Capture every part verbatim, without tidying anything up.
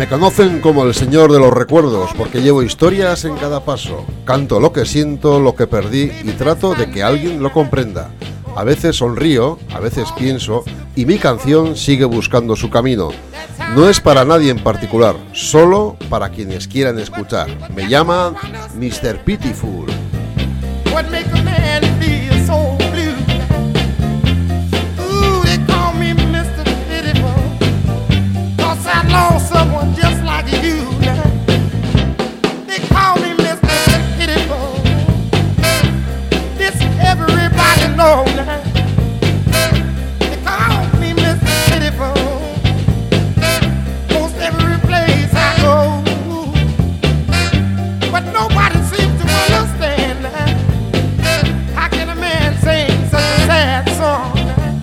Me conocen como el señor de los recuerdos porque llevo historias en cada paso. Canto lo que siento, lo que perdí y trato de que alguien lo comprenda. A veces sonrío, a veces pienso y mi canción sigue buscando su camino. No es para nadie en particular, solo para quienes quieran escuchar. Me llaman mister Pitiful. What make a man feel so blue? Ooh, they call me mister Pitiful, 'cause I lost someone just like you. They call me mister Pitiful. This everybody knows now. They call me mister Pitiful. Most every place I go, but nobody seems to understand that. How can a man sing such a sad song?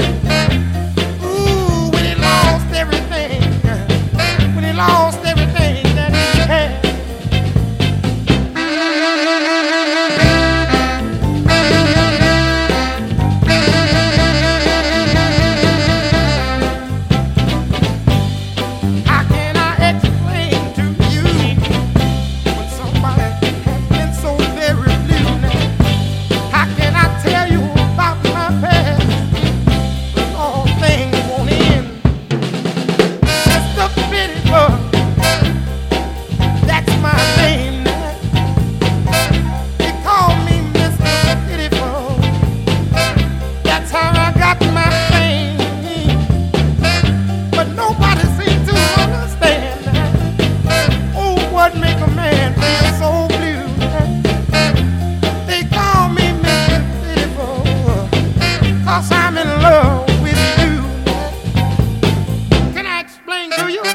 Ooh, when he lost everything, when he lost everything that he had. How can I explain to you when somebody has been so very blue now? How can I tell you about my past when all things won't end? mister Pitiful, that's my name now. They call me mister Pitiful. That's how I got my fame. But nobody seems to understand that. Oh, what make a man feel so blue? They call me mister Pitiful, 'cause I'm in love with you. Can I explain to you?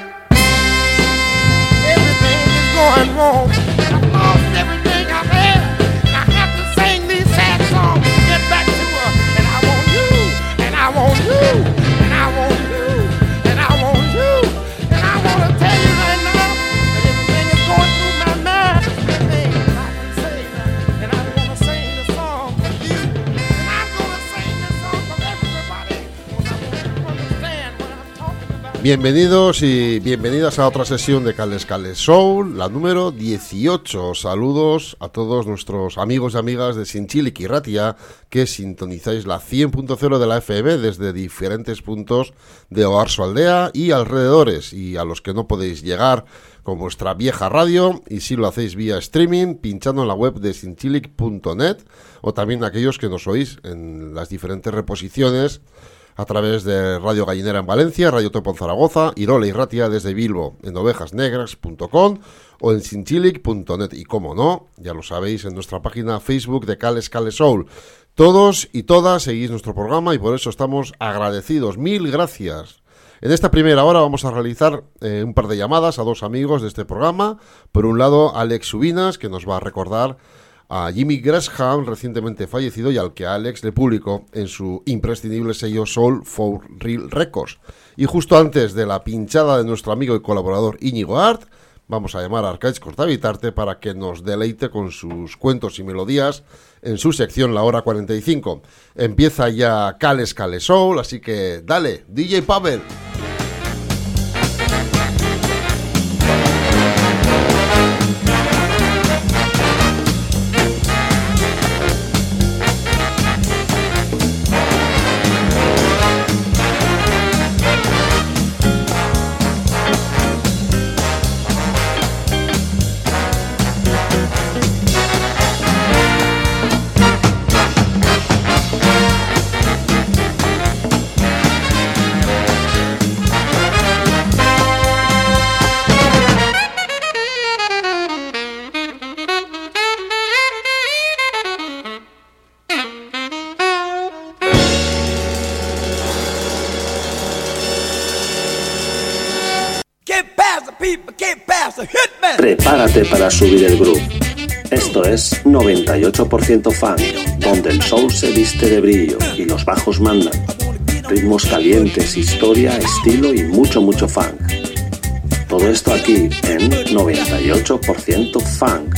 Everything is going wrong. I've lost everything I've had. I have to sing these sad songs to get back to her. And I want you, and I want you, and I want you, and I want you. And I want to tell you right now that everything is going through my mind. Everything I can say, and I want to sing the song for you. And I'm going to sing this song for everybody, 'cause I want you to understand what I'm talking about. Bienvenidos y bienvenidas a otra sesión de Cales Cales Soul, la número dieciocho. Saludos a todos nuestros amigos y amigas de Zintzilik y Ratia que sintonizáis la cien punto cero de la F M desde diferentes puntos de Oarsoaldea y alrededores, y a los que no podéis llegar con vuestra vieja radio, y si lo hacéis vía streaming pinchando en la web de zintzilik punto net, o también aquellos que nos oís en las diferentes reposiciones a través de Radio Gallinera en Valencia, Radio Topo en Zaragoza, Irola y Ratia desde Bilbo, en ovejas negras punto com o en zintzilik punto net. Y como no, ya lo sabéis, en nuestra página Facebook de Cales Cales Soul. Todos y todas seguís nuestro programa y por eso estamos agradecidos. Mil gracias. En esta primera hora vamos a realizar eh, un par de llamadas a dos amigos de este programa. Por un lado, Alex Subinas, que nos va a recordar a Jimmy Gresham, recientemente fallecido, y al que Alex le publicó en su imprescindible sello Soul for Real Records. Y justo antes de la pinchada de nuestro amigo y colaborador Íñigo Art, vamos a llamar a Arcaiz Cortavitarte para que nos deleite con sus cuentos y melodías en su sección La Hora cuarenta y cinco. Empieza ya Cales Cales Soul, así que dale, D J Pavel. Prepárate para subir el groove. Esto es noventa y ocho por ciento funk, donde el soul se viste de brillo y los bajos mandan. Ritmos calientes, historia, estilo y mucho, mucho funk. Todo esto aquí en noventa y ocho por ciento funk.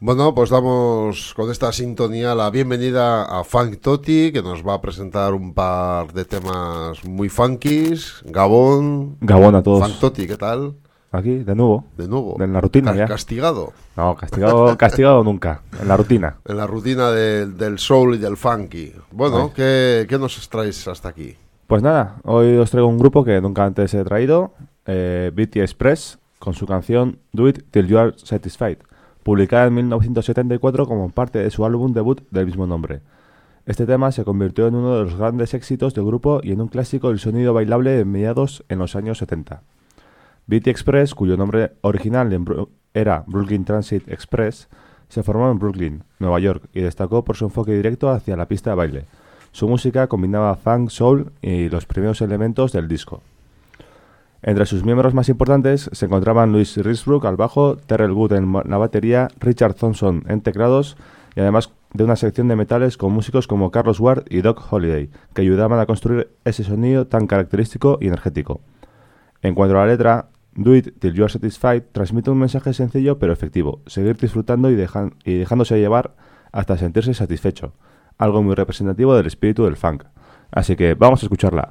Bueno, pues damos con esta sintonía la bienvenida a Funk Toti, que nos va a presentar un par de temas muy funkies. Gabón. Gabón a todos. Funk Toti, ¿qué tal? Aquí, de nuevo. De nuevo. En la rutina Ca- ya. ¿Castigado? No, castigado, castigado nunca. En la rutina. En la rutina de- del soul y del funky. Bueno, ¿qué, ¿qué nos traes hasta aquí? Pues nada, hoy os traigo un grupo que nunca antes he traído, eh, B T Express, con su canción Do It Till You Are Satisfied, publicada en mil novecientos setenta y cuatro como parte de su álbum debut del mismo nombre. Este tema se convirtió en uno de los grandes éxitos del grupo y en un clásico del sonido bailable de mediados en los años setenta. B T Express, cuyo nombre original en Bru- era Brooklyn Transit Express, se formó en Brooklyn, Nueva York, y destacó por su enfoque directo hacia la pista de baile. Su música combinaba funk, soul y los primeros elementos del disco. Entre sus miembros más importantes se encontraban Louis Risbrook al bajo, Terrell Wood en la batería, Richard Thompson en teclados y además de una sección de metales con músicos como Carlos Ward y Doc Holliday, que ayudaban a construir ese sonido tan característico y energético. En cuanto a la letra, Do It Till You Are Satisfied transmite un mensaje sencillo pero efectivo, seguir disfrutando y, dejan, y dejándose llevar hasta sentirse satisfecho, algo muy representativo del espíritu del funk. Así que vamos a escucharla.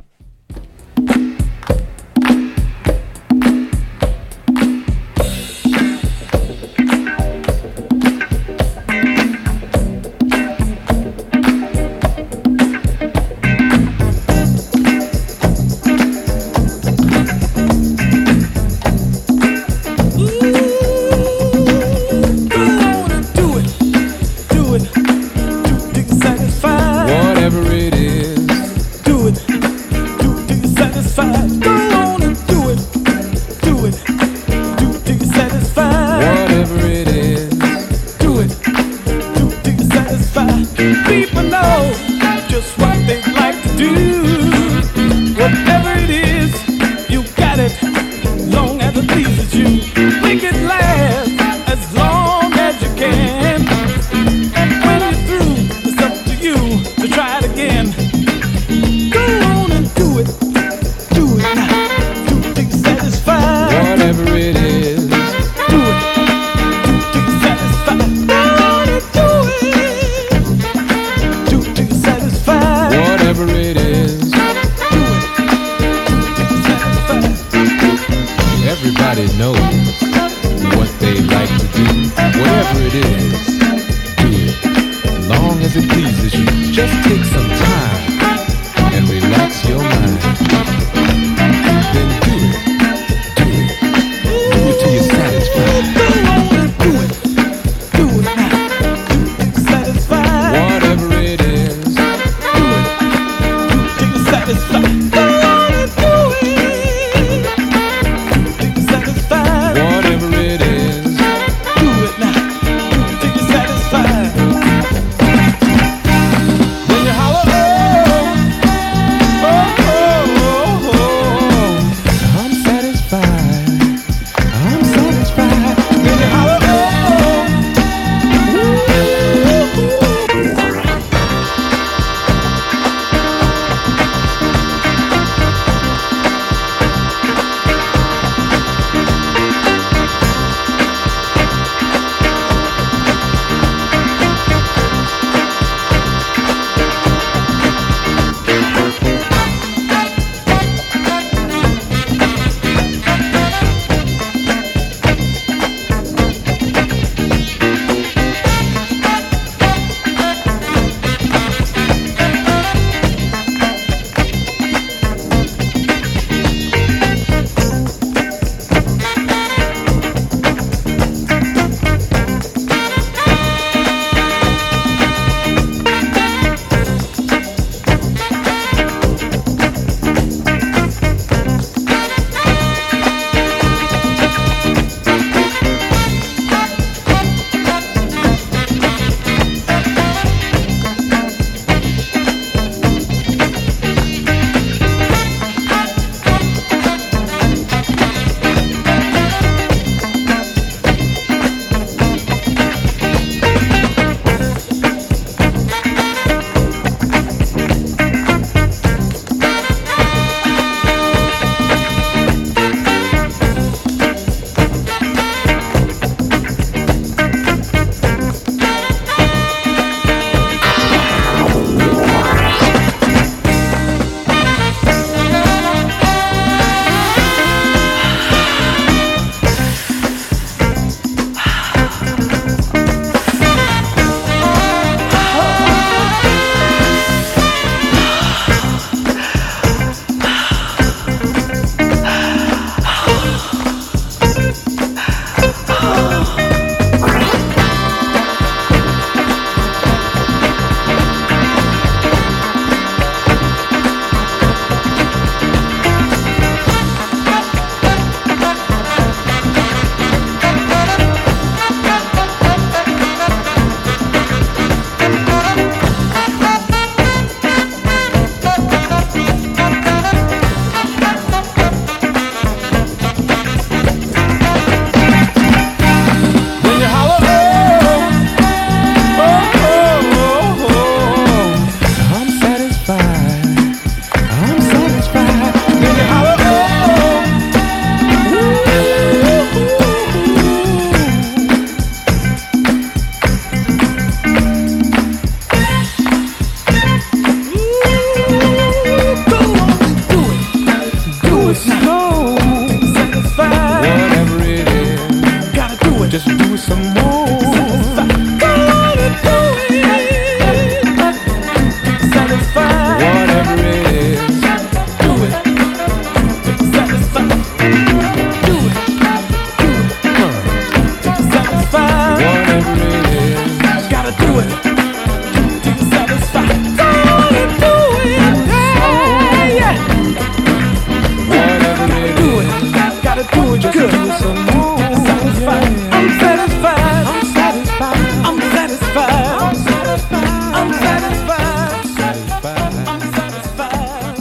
gotta do it good. I'm satisfied. I'm satisfied. I'm satisfied. I'm satisfied. I'm satisfied. I'm satisfied. I'm satisfied.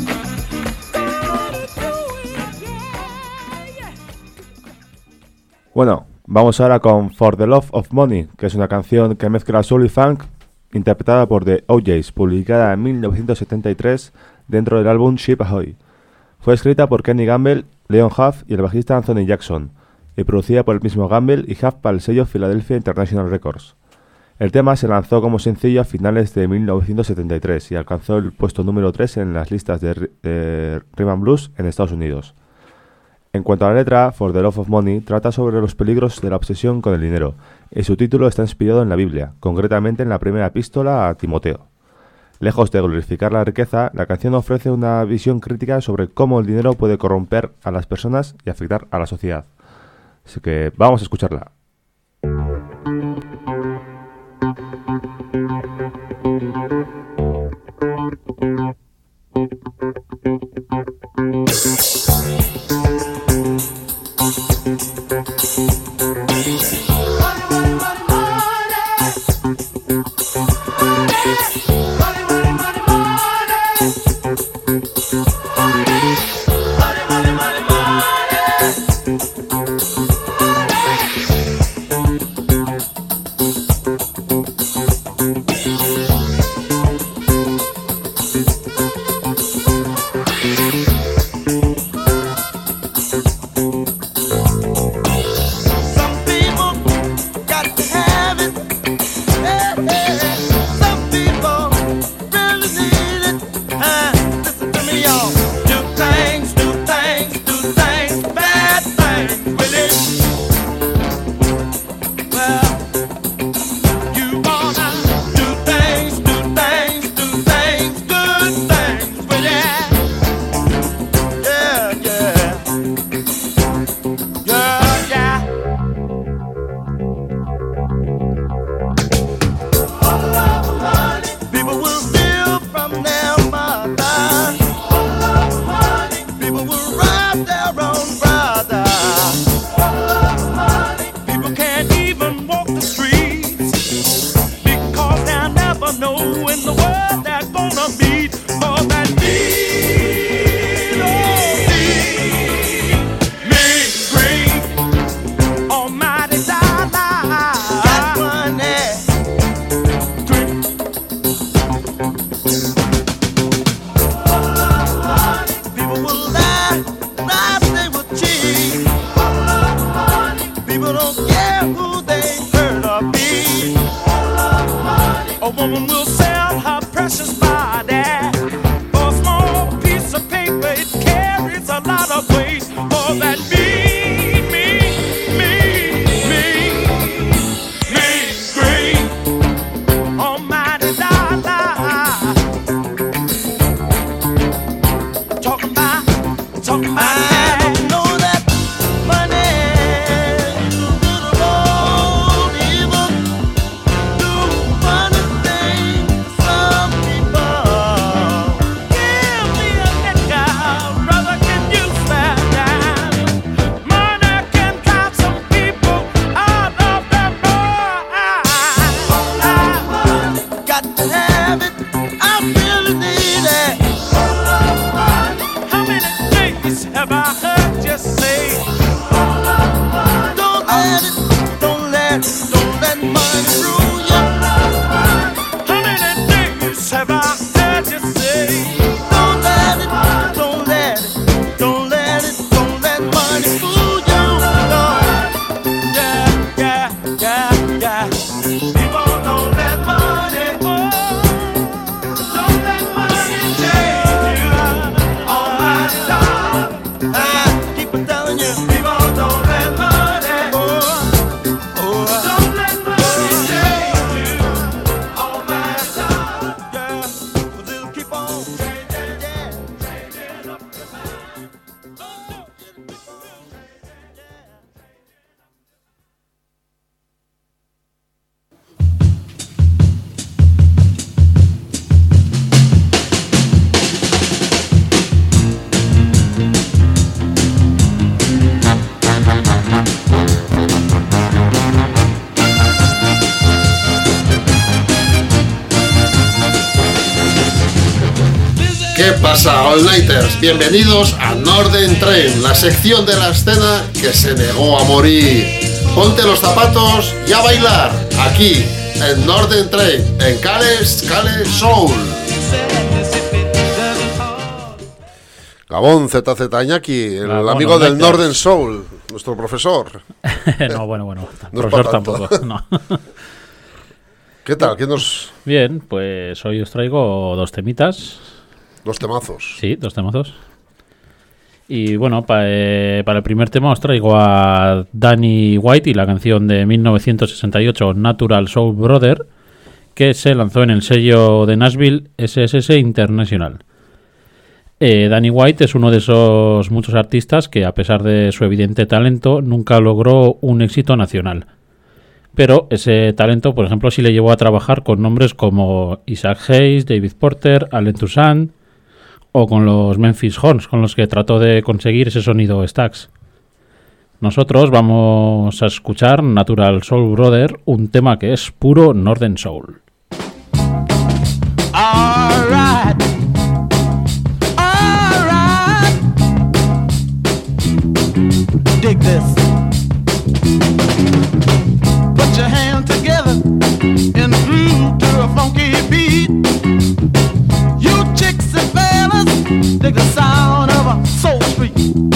Bueno, vamos ahora con For the Love of Money, que es una canción que mezcla soul y funk, interpretada por The O Js, publicada en mil novecientos setenta y tres dentro del álbum Ship Ahoy. Fue escrita por Kenny Gamble, Leon Huff y el bajista Anthony Jackson, y producida por el mismo Gamble y Huff para el sello Philadelphia International Records. El tema se lanzó como sencillo a finales de mil novecientos setenta y tres y alcanzó el puesto número tres en las listas de eh, Rhythm and Blues en Estados Unidos. En cuanto a la letra, For the Love of Money trata sobre los peligros de la obsesión con el dinero, y su título está inspirado en la Biblia, concretamente en la primera epístola a Timoteo. Lejos de glorificar la riqueza, la canción ofrece una visión crítica sobre cómo el dinero puede corromper a las personas y afectar a la sociedad. Así que vamos a escucharla. ¿Qué pasa, All Nighters? Bienvenidos a Northern Train, la sección de la escena que se negó a morir. Ponte los zapatos y a bailar, aquí, en Northern Train, en Cales, Cales Soul. Gabón, Z Z Iñaki, el Gabón, amigo del Nighters. Northern Soul, nuestro profesor. No, bueno, bueno, No es profesor pa' tanto. tampoco, no. ¿Qué tal? ¿Quién nos...? Bien, pues hoy os traigo dos temitas. Los temazos. Sí, dos temazos. Y bueno, pa- eh, para el primer tema os traigo a Danny White y la canción de mil novecientos sesenta y ocho, Natural Soul Brother, que se lanzó en el sello de Nashville S S S International. Eh, Danny White es uno de esos muchos artistas que, a pesar de su evidente talento, nunca logró un éxito nacional. Pero ese talento, por ejemplo, sí le llevó a trabajar con nombres como Isaac Hayes, David Porter, Allen Toussaint o con los Memphis Horns, con los que trató de conseguir ese sonido Stax. Nosotros vamos a escuchar Natural Soul Brother, un tema que es puro Northern Soul. All right. All right. Dig this. Put your hands together and groove to a funky beat. You chicks and fellas, dig the sound of a soul street.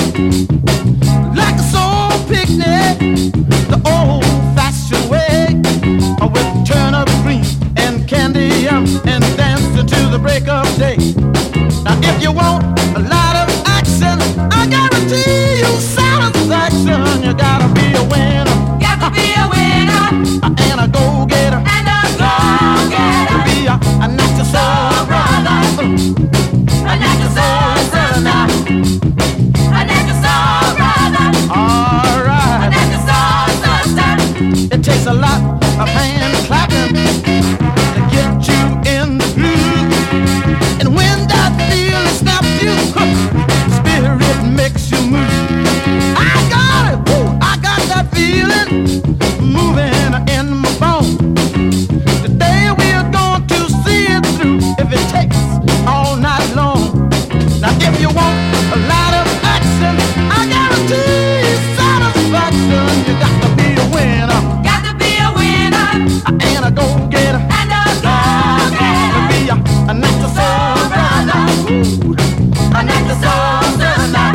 Like a soul picnic, the old-fashioned way, with turnip green and candy yum and dance until the break of day. Now if you want a lot of action, I guarantee you satisfaction. You gotta be a winner. Got to be a winner And a go-getter. and a go-getter. Be a, a natural soul brother. A natural soul sister. A natural soul brother. All A right. natural soul sister. It takes a lot of hand clapping to get you in the groove. And when that feeling snaps you, spirit makes you move. I got it. Woo, I got that feeling moving in my bones. Today we are going to see it through if it takes all night long. Now if you want a lot of action, I guarantee satisfaction. You got to be a winner Got to be a winner and a go-getter. and a go-getter. Be a, a natural soul brother. A natural soul sister.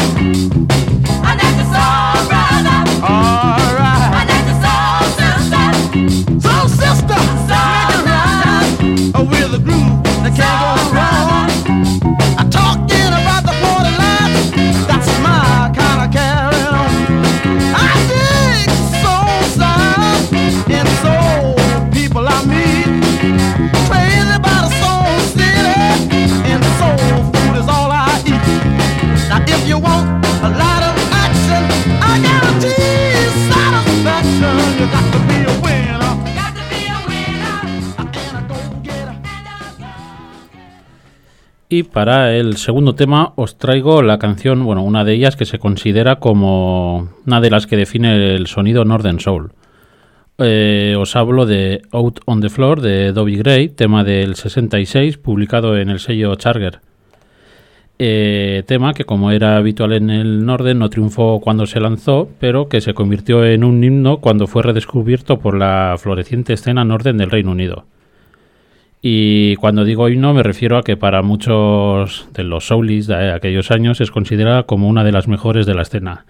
A natural soul brother. All A right. natural soul sister. Soul sister, Soul make it right. Oh, with a groove that can't go wrong. I'm talking about the party line. That's my kind of carry on. I dig soul sound and soul people I meet. Crazy about a soul city and soul food is all I eat. Now if you want a lot of action, I guarantee satisfaction. You got to be a winner Got to be a winner and a go-getter. and a go-getter. Y para el segundo tema os traigo la canción, bueno, una de ellas que se considera como una de las que define el sonido Northern Soul. Eh, os hablo de Out on the Floor de Dobie Gray, tema del sesenta y seis, publicado en el sello Charger. Eh, tema que, como era habitual en el Northern, no triunfó cuando se lanzó, pero que se convirtió en un himno cuando fue redescubierto por la floreciente escena Northern del Reino Unido. Y cuando digo himno me refiero a que para muchos de los soulies de aquellos años es considerada como una de las mejores de la escena.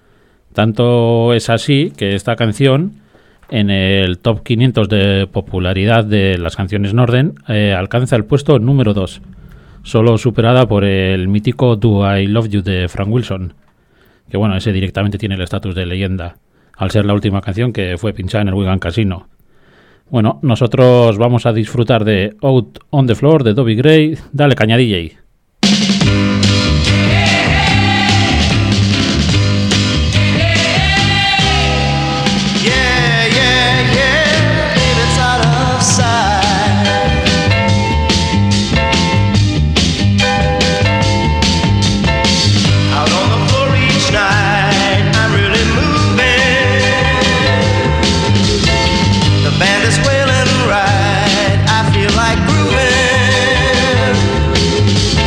Tanto es así que esta canción, en el top quinientos de popularidad de las canciones Northern, eh, alcanza el puesto número dos, solo superada por el mítico Do I Love You de Frank Wilson, que bueno, ese directamente tiene el estatus de leyenda, al ser la última canción que fue pinchada en el Wigan Casino. Bueno, nosotros vamos a disfrutar de Out on the Floor de Dobie Gray. Dale caña, D J. Yeah, yeah, yeah, baby, it's out of sight. Out on the floor each night, I'm really moving. The band is wailing right, I feel like grooving.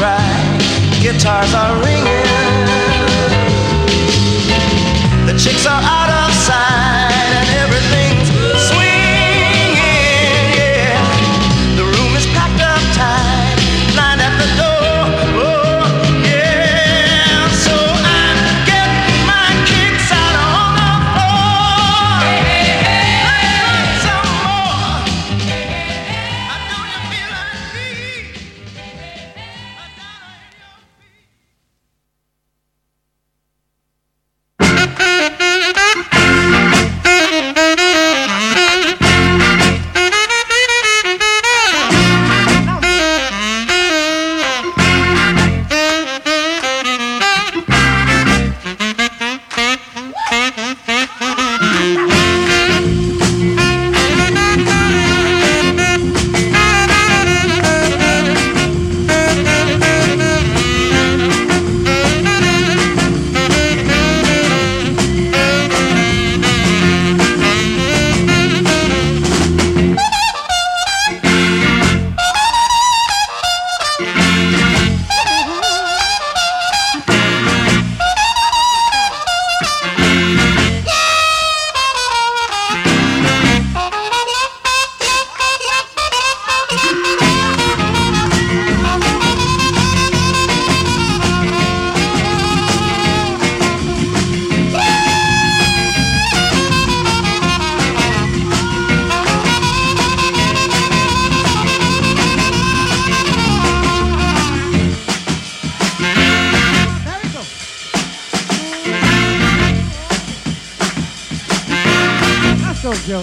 right, guitars are ringing, the chicks are out of sight and everything's swinging, yeah. The room is packed up tight, lined at the door, oh, yeah. So I'm getting my kicks out on the floor. Hey, hey, hey, some more. I know you feel like me. Joe.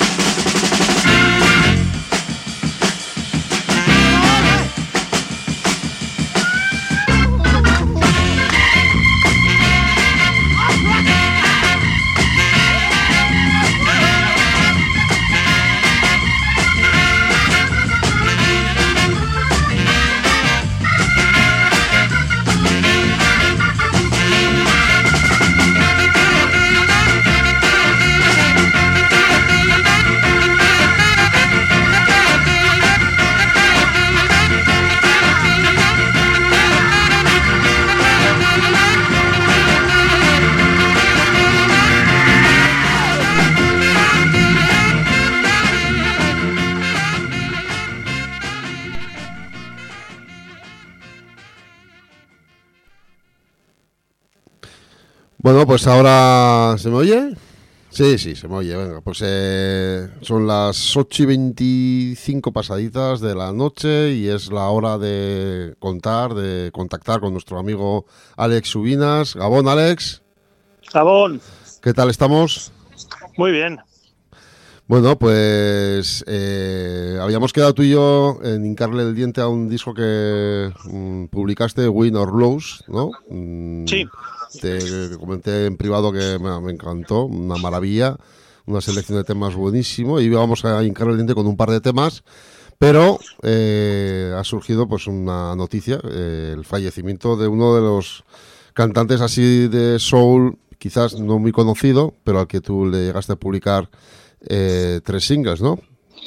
Bueno, pues ahora... ¿Se me oye? Sí, sí, se me oye. Venga, pues eh, son las ocho y veinticinco pasaditas de la noche y es la hora de contar, de contactar con nuestro amigo Alex Subinas. Gabón, Alex. Gabón. ¿Qué tal estamos? Muy bien. Bueno, pues eh, habíamos quedado tú y yo en hincarle el diente a un disco que mm, publicaste, Win or Lose, ¿no? Mm, sí. Te comenté en privado que me, me encantó, una maravilla, una selección de temas buenísimo, y vamos a hincarle el diente con un par de temas, pero eh, ha surgido pues una noticia, eh, el fallecimiento de uno de los cantantes así de soul, quizás no muy conocido, pero al que tú le llegaste a publicar eh, tres singles, ¿no?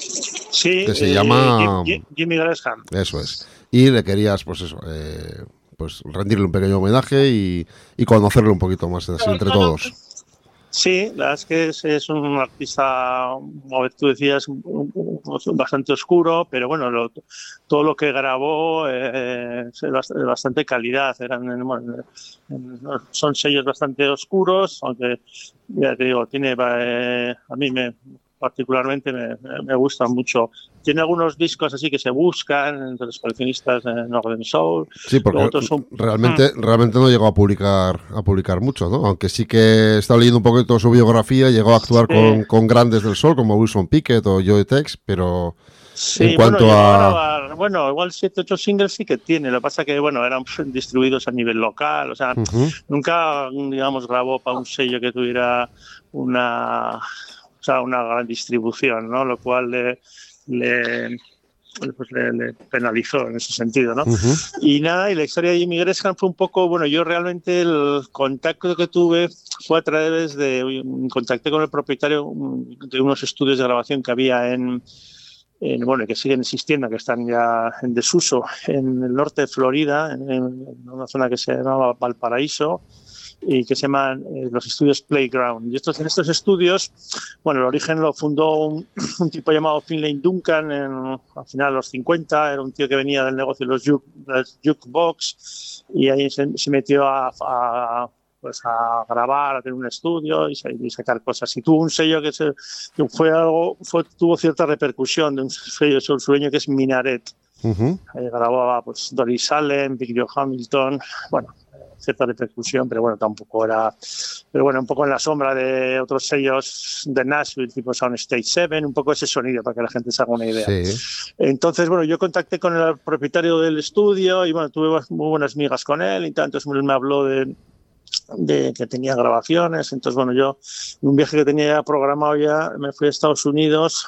Sí, que se eh, llama Jim, Jimmy Gresham. Eso es. Y le querías, pues eso, eh, pues rendirle un pequeño homenaje y, y conocerle un poquito más así entre todos. Sí, la verdad es que es, es un artista, como tú decías, bastante oscuro, pero bueno, lo, todo lo que grabó eh, es de bastante calidad. Eran, bueno, son sellos bastante oscuros, aunque ya te digo, tiene eh, a mí me particularmente me, me gusta mucho. Tiene algunos discos así que se buscan entre los coleccionistas de Northern Soul. Sí, porque son... realmente, mm. realmente no llegó a publicar a publicar mucho, ¿no? Aunque sí que estaba leyendo un poquito su biografía, llegó a actuar sí. con, con grandes del soul como Wilson Pickett o Joe Tex, pero sí, en cuanto bueno, a... a grabar, bueno, igual siete, ocho singles sí que tiene. Lo que pasa que, bueno, eran distribuidos a nivel local, o sea, uh-huh. nunca, digamos, grabó para un sello que tuviera una... O sea, una gran distribución, ¿no? Lo cual le, le, pues le, le penalizó en ese sentido, ¿no? Uh-huh. Y nada, y la historia de Jimmy Gresham fue un poco, bueno, yo realmente el contacto que tuve fue a través de, contacté con el propietario de unos estudios de grabación que había en, en, bueno, que siguen existiendo, que están ya en desuso, en el norte de Florida, en, en una zona que se llamaba Valparaíso, y que se llaman eh, los estudios Playground. Y estos, en estos estudios, bueno, el origen lo fundó un, un tipo llamado Finlay Duncan en, al final de los cincuenta, era un tío que venía del negocio de los juke, los jukebox, y ahí se, se metió a, a pues a grabar, a tener un estudio y, y sacar cosas. Y tuvo un sello que, se, que fue algo, fue, tuvo cierta repercusión de un sello sureño que es Minaret. Uh-huh. Ahí grababa pues Doris Allen, Big Joe Hamilton, bueno, cierta repercusión, pero bueno, tampoco era, pero bueno, un poco en la sombra de otros sellos de Nashville, tipo Soundstage siete, un poco ese sonido para que la gente se haga una idea. Sí. Entonces, bueno, yo contacté con el propietario del estudio y bueno, tuve muy buenas migas con él y tal, entonces él me habló de de que tenía grabaciones. Entonces, bueno, yo un viaje que tenía programado ya, me fui a Estados Unidos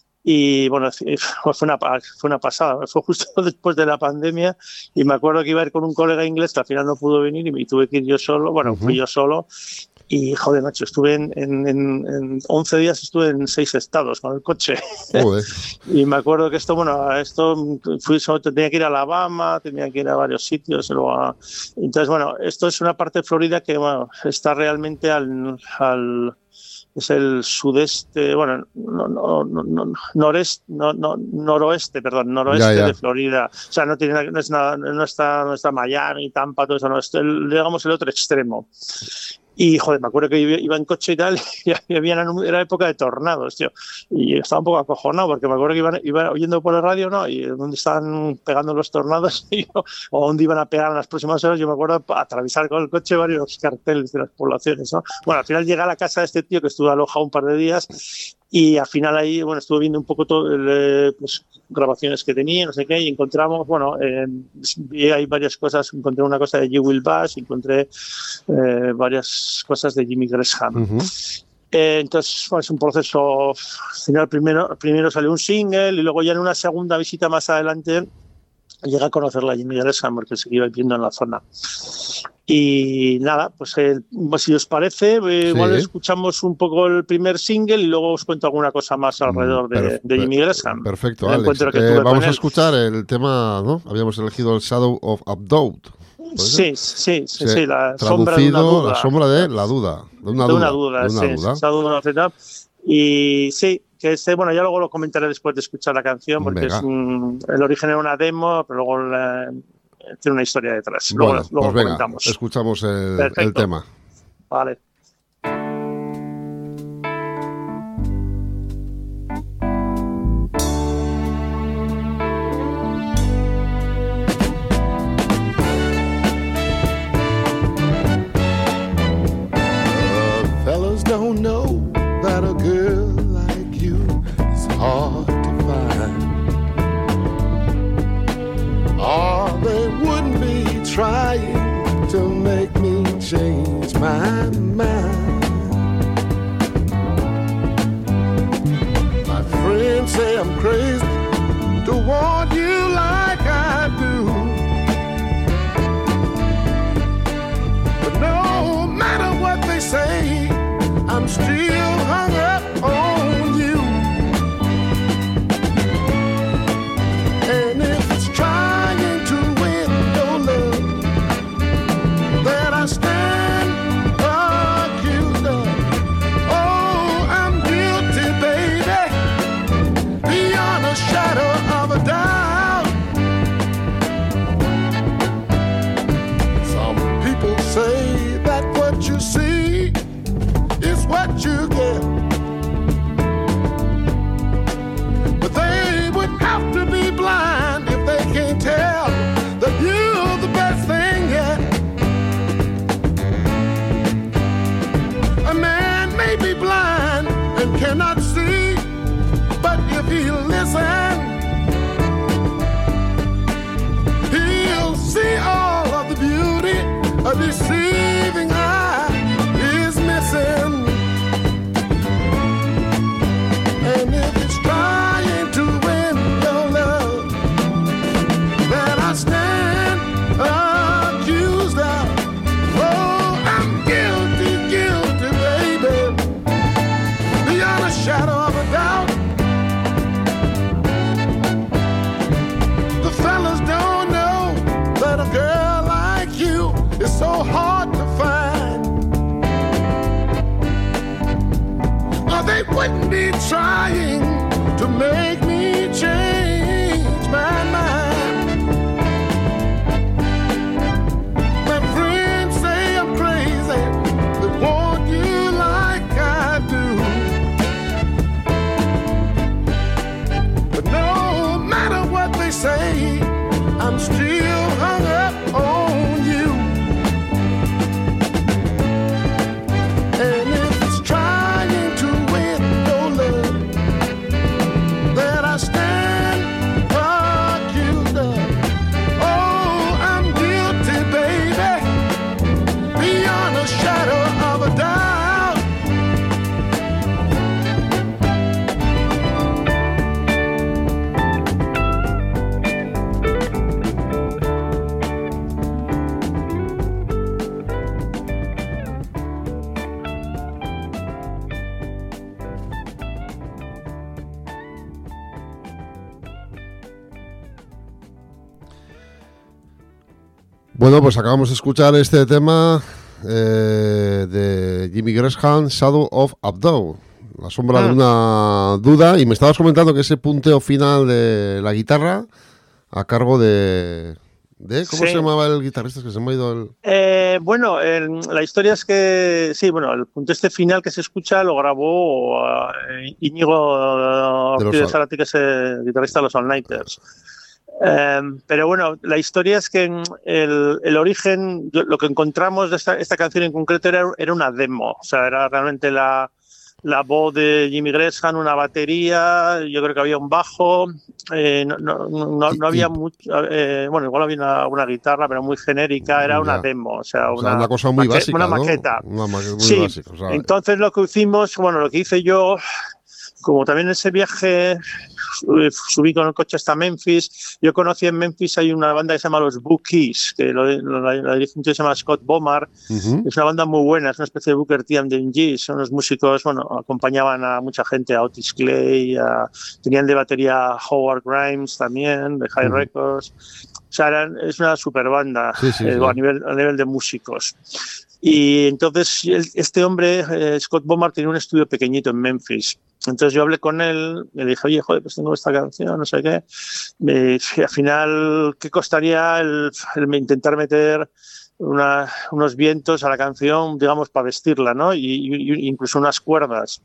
y bueno, fue una, fue una pasada, fue justo después de la pandemia y me acuerdo que iba a ir con un colega inglés que al final no pudo venir y me tuve que ir yo solo, bueno, uh-huh. fui yo solo y joder, macho, estuve en, en, en, en once días, estuve en seis estados con el coche. Joder. Y me acuerdo que esto, bueno, esto fui, solo tenía que ir a Alabama, tenía que ir a varios sitios. Luego a, entonces, bueno, esto es una parte de Florida que, bueno, está realmente al, al es el sudeste, bueno, no, no, no, no, noreste, no, no, noroeste, perdón, noroeste ya, ya. de Florida. O sea, no tiene, no es nada, no está, no está Miami, Tampa, todo eso, no, es el, digamos el otro extremo. Y, joder, me acuerdo que iba en coche y tal, y había, era época de tornados, tío. Y estaba un poco acojonado, porque me acuerdo que iban, iba oyendo por la radio, ¿no? Y dónde estaban pegando los tornados, y yo, o dónde iban a pegar en las próximas horas, yo me acuerdo atravesar con el coche varios carteles de las poblaciones, ¿no? Bueno, al final llegué a la casa de este tío, que estuvo alojado un par de días, y al final ahí, bueno, estuve viendo un poco todo el, pues, grabaciones que tenía, no sé qué, y encontramos, bueno, eh, vi ahí varias cosas, encontré una cosa de G. Will Bass, encontré eh, varias cosas de Jimmy Gresham. Uh-huh. Eh, entonces, bueno, es un proceso, al final primero, primero salió un single y luego ya en una segunda visita más adelante llegué a conocerla a Jimmy Gresham porque se iba viviendo en la zona. Y nada, pues eh, si os parece, eh, sí. igual escuchamos un poco el primer single y luego os cuento alguna cosa más alrededor de, Perf- de Jimmy Gresham. Perfecto, Alex. Eh, vamos a escuchar el tema, ¿no? Habíamos elegido el Shadow of a Doubt. Sí, sí, sí, sí, sí, la traducido, sombra de una duda. La sombra de la duda. De una de duda, una duda, de una sí, duda. Shadow of a Doubt. Y sí, que este, bueno, ya luego lo comentaré después de escuchar la canción, porque es un, el origen era una demo, pero luego la, tiene una historia detrás. Luego, bueno, luego pues venga, comentamos. Escuchamos el, el tema. Vale. Uh, fellas don't know that a girl like you is hard to find. Or they wouldn't be trying to make me change my mind. My friends say I'm crazy to want you like I do. But no matter what they say, I'm still hung up on you. And if it's trying to win your love that I stand accused of, oh, I'm guilty, baby, beyond a shadow of a doubt. be trying to make me change my mind. My friends say I'm crazy, they want you like I do. But no matter what they say, I'm still hung up on you. And if it's trying to win your love that I stand accused of, oh, I'm guilty, baby, beyond a shadow of a doubt. Bueno, pues acabamos de escuchar este tema eh, de Jimmy Gresham, Shadow of a Doubt, la sombra Ah. de una duda, y me estabas comentando que ese punteo final de la guitarra a cargo de... de ¿Cómo Sí. se llamaba el guitarrista? Es que se me ha ido el... Eh, bueno, el- la historia es que, sí, bueno, el punto este final que se escucha lo grabó eh, Íñigo De los Ortiz de All- Zarate, que es el guitarrista de los All Nighters. Eh, pero bueno, la historia es que mm, el, el origen, yo- lo que encontramos de esta, esta canción en concreto era, era una demo, o sea, era realmente la, la voz de Jimmy Gresham, una batería, yo creo que había un bajo, eh, no, no, no, Y- no había y- mucho, eh, bueno, igual había una, una guitarra, pero muy genérica, era una Ya. demo, o sea, O sea, una, una cosa muy maque- básica, una ¿no? maqueta. Una maqueta muy Sí, básica. O sea, entonces lo que hicimos, bueno, lo que hice yo, como también en ese viaje eh, subí con el coche hasta Memphis, yo conocí en Memphis, hay una banda que se llama los Bookies, que lo, lo- la, la dirige un tío que se llama Scott Bomar, ujú. es una banda muy buena, es una especie de Booker T and the M Gs, son unos músicos, bueno, acompañaban a mucha gente, a Otis Clay, a- tenían de batería a Howard Grimes también, de High Ujú. Records, o sea, eran- es una super banda Sí, sí, eh, sí. a, nivel, a nivel de músicos. Y entonces el- este hombre, eh, Scott Bomar, tenía un estudio pequeñito en Memphis. Entonces yo hablé con él, le dije, oye, joder, pues tengo esta canción, no sé qué. Eh, y al final, ¿qué costaría el, el intentar meter una- unos vientos a la canción, digamos, para vestirla, ¿no? Y, y- y incluso unas cuerdas.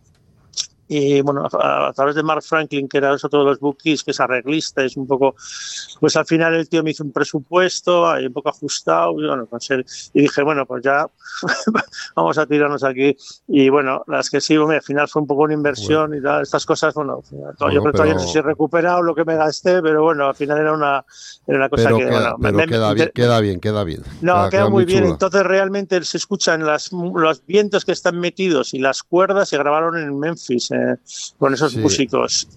Y bueno, a, a través de Mark Franklin, que era otro de los Bookies, que es arreglista, es un poco, pues al final el tío me hizo un presupuesto, ahí un poco ajustado, y bueno, pues él- y dije, bueno, pues ya vamos a tirarnos aquí. Y bueno, las que sí, hombre, al final fue un poco una inversión y tal, estas cosas, bueno, yo Bueno, creo que todavía no sé pero- si he recuperado lo que me gasté, pero bueno, al final era una, era una cosa Pero, que, queda, bueno, pero me- queda, me- bien, queda bien, queda bien. no, Queda- queda, muy bien. chula. Entonces realmente se escuchan las, los vientos que están metidos y las cuerdas se grabaron en Memphis eh, con esos Sí. músicos.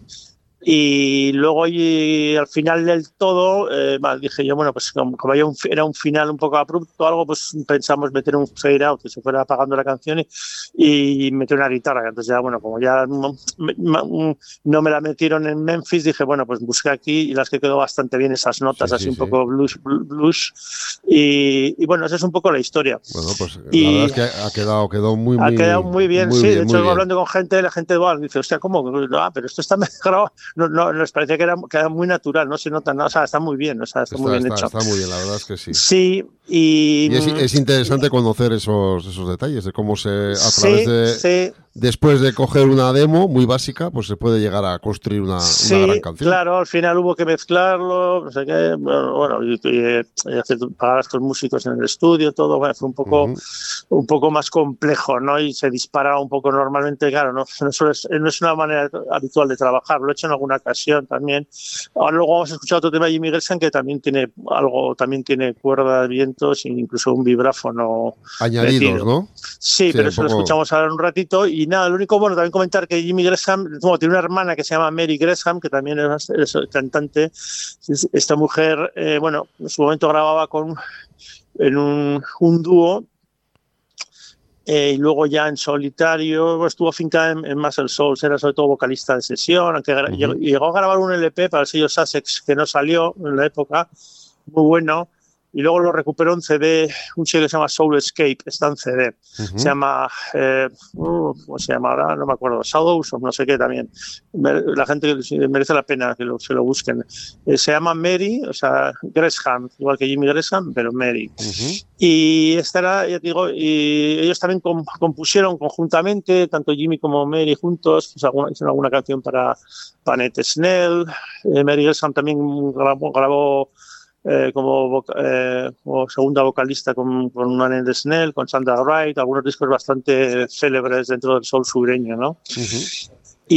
Y luego y al final del todo, eh, vale, dije yo, bueno, pues como, como había un, era un final un poco abrupto, algo, pues pensamos meter un fade out que se fuera apagando la canción y, y meter una guitarra. Entonces ya, bueno, como ya no, me- no me la metieron en Memphis, dije, bueno, pues busqué aquí y las que quedó bastante bien esas notas, Sí, así sí, un sí. poco blues. blues y, y bueno, esa es un poco la historia. Bueno, pues Y- la verdad es que ha quedado, quedó muy, Ha muy quedado muy bien, muy sí. bien, de muy hecho, bien. hablando con gente, la gente igual dice, hostia, ¿cómo? Ah, pero esto está grabado. No, no, les parecía que era, que era muy natural, no se nota nada. O sea, está muy bien, o sea, está, Está, muy bien está- hecho. está muy bien, la verdad es que sí. Sí, y. Y es, es interesante conocer esos, esos detalles de cómo se, a sí, través de, sí, después de coger una demo muy básica, pues se puede llegar a construir una, sí, una gran canción. claro, al final hubo que mezclarlo, no sé qué, bueno, bueno, y, y- y hacer, pagar a estos músicos en el estudio, todo, bueno, fue un poco, Ujú. un poco más complejo, ¿no? Y se dispara un poco normalmente, claro, no, no, suele- no es una manera habitual de trabajar, lo he hecho en alguna ocasión también. Ahora luego vamos a escuchar otro tema de Jimmy Gresham que también tiene algo, también tiene cuerdas, vientos e incluso un vibráfono. Añadidos, metido. ¿no? Sí, Sí, pero un eso lo poco- escuchamos ahora en un ratito. Y nada, lo único bueno, también comentar que Jimmy Gresham bueno, tiene una hermana que se llama Mary Gresham, que también es, es cantante. Es- Esta mujer, eh, bueno, en su momento grababa con en un, un dúo. eh, y luego ya en solitario bueno, estuvo afincada en, en Muscle Souls, era sobre todo vocalista de sesión, aunque gra- Ujú. llegó, llegó a grabar un L P para el sello Sussex que no salió en la época, muy bueno. y luego lo recuperó en C D, un chico que se llama Soul Escape, está en C D. Ujú. Se llama, eh, uh, ¿cómo se llama ahora? No me acuerdo, Shadows o no sé qué también. Me- La gente que- merece la pena que lo, se lo busquen. Eh, se llama Mary, o sea, Gresham, igual que Jimmy Gresham, pero Mary. Ujú. Y esta era, ya te digo, y ellos también com- compusieron conjuntamente, tanto Jimmy como Mary juntos, pues alguna, hicieron alguna canción para Panette Snell. Eh, Mary Gresham también grabó, grabó eh, como, voca- eh, como segunda vocalista con, con Panette Snell, con Sandra Wright, algunos discos bastante célebres dentro del soul sureño, ¿no? Ujú.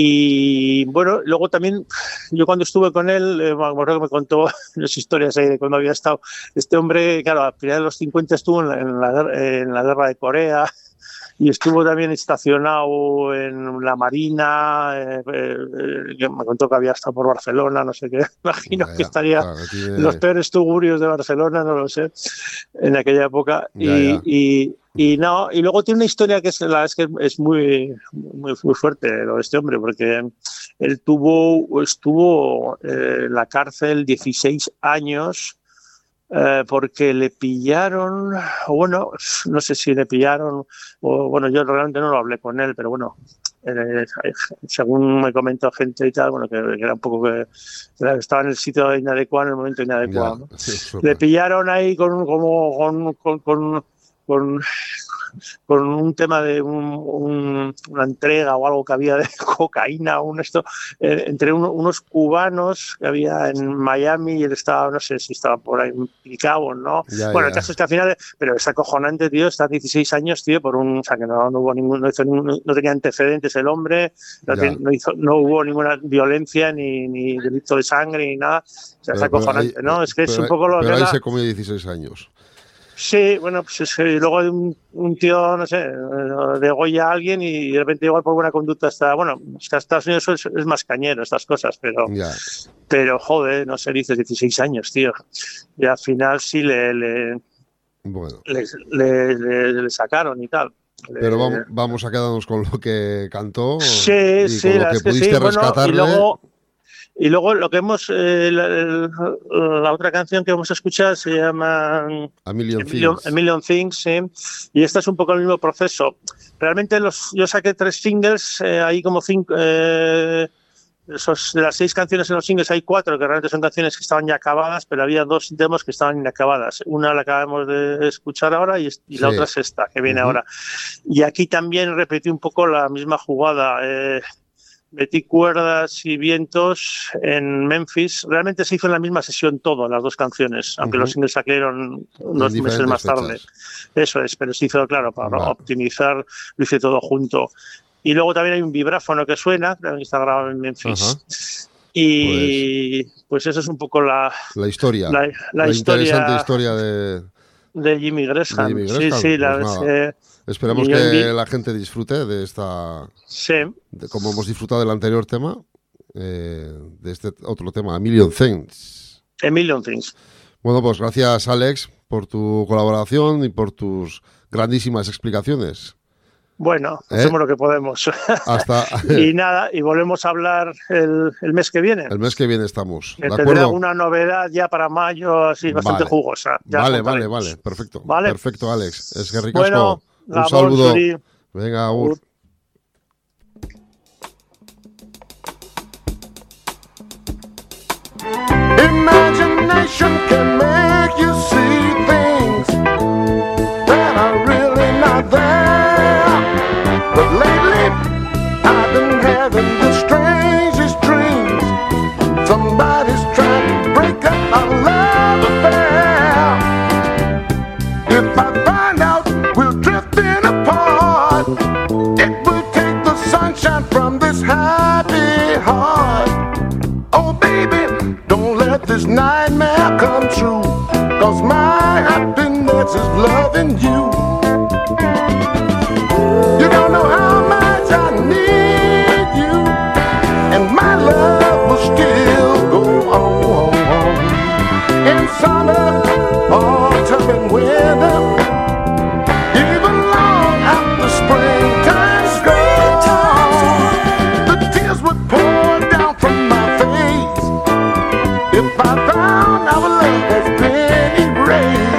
Y bueno, luego también, yo cuando estuve con él, eh, me acuerdo que me contó las historias ahí de cuando había estado. Este hombre, claro, a finales de los cincuenta estuvo en la, en la, guer- en la guerra de Corea y estuvo también estacionado en la Marina. Eh, eh, eh, que me contó que había estado por Barcelona, no sé qué. Imagino Ya, que ya, estaría claro, que tiene- en los peores tugurios de Barcelona, no lo sé, en aquella época. Ya, y, ya. y y no, y luego tiene una historia que es, la, es que es muy, muy, muy fuerte lo de este hombre, porque él tuvo, estuvo eh, en la cárcel dieciséis años eh, porque le pillaron, o bueno, no sé si le pillaron, o bueno, yo realmente no lo hablé con él, pero bueno, eh, según me comentó gente y tal, bueno, que, que era un poco que, que estaba en el sitio inadecuado en el momento inadecuado. ¿no? Ya, sí, súper. Le pillaron ahí con como con, con, con, con, con un tema de un, un, una entrega o algo que había de cocaína, un esto, eh, entre un, unos cubanos que había en Miami y él estaba, no sé si estaba por ahí implicado, ¿no? Ya, bueno, ya. el caso es que al final, pero es acojonante, tío, está dieciséis años, tío, por un, o sea, que no, no hubo ningún, no, hizo ningún, no tenía antecedentes el hombre, no, Ya. ten- no, hizo, no hubo ninguna violencia ni, ni delito de sangre ni nada, o sea, es Pero- pero acojonante, ahí- ¿no? Es que es pero un poco lo pero que ahí la- se comió dieciséis años. Sí, bueno, pues es que luego hay un, un tío, no sé, eh, degolla a alguien y de repente igual por buena conducta está, bueno, es que Estados Unidos es, es más cañero estas cosas, pero, Ya. pero joder, no sé, dices dieciséis años, tío. Y al final sí le, le, Bueno. le, le- le- le sacaron y tal. Pero Le- vamos, vamos a quedarnos con lo que cantó Sí, y sí, con lo la que es que sí. pudiste Bueno, rescatarle. y luego, y luego lo que hemos, eh, la, el- la otra canción que hemos escuchado se llama A Million A Million, Things. A Million Things, sí. Y este es un poco el mismo proceso. Realmente los, yo saqué tres singles, eh, hay como cinco, eh, esos, de las seis canciones en los singles hay cuatro que realmente son canciones que estaban ya acabadas, pero había dos demos que estaban inacabadas. Una la acabamos de escuchar ahora y, y la Sí. otra es esta, que viene Ujú. ahora. Y aquí también repetí un poco la misma jugada. Eh, metí cuerdas y vientos en Memphis. Realmente se hizo en la misma sesión todo, las dos canciones, aunque Ujú. los singles salieron unos En meses diferentes más tarde. fechas. Eso es, pero se hizo, claro, para Vale. optimizar, lo hice todo junto. Y luego también hay un vibráfono que suena, que también está grabado en Memphis. Ajá. Y pues eso es un poco la, La historia. la, la interesante historia historia de, de Jimmy Gresham. de Jimmy Sí, Gresham. sí, la, Pues nada. eh, Esperamos y que envi- la gente disfrute de esta, sí. de como hemos disfrutado del anterior tema, eh, de este otro tema, A Million Things. A Million Things. Bueno, pues gracias, Alex, por tu colaboración y por tus grandísimas explicaciones. Bueno, ¿Eh? hacemos lo que podemos. Hasta Y nada, y volvemos a hablar el, el mes que viene. el mes que viene estamos. Que ¿De tendré acuerdo? una novedad ya para mayo, así bastante Vale. jugosa. Ya Vale, vale, contaremos. vale. Perfecto. Vale. Perfecto, Alex. Es que ricasco. Bueno, un Gabón, saludo. Suri. Venga, Agur. Agur. Imagination can make you see things that are really not there. But lately, I've been having the strangest dreams. Somebody's trying to break up our love affair. If I find out we're drifting apart, it will take the sunshine from this happy heart. Oh baby, don't let this nightmare come true, 'cause my happiness is loving you. You don't know how much I need you, and my love will still go on. In summer, autumn and winter, even long after springtime's gone, the tears would pour down from my face if I found our love has been erased.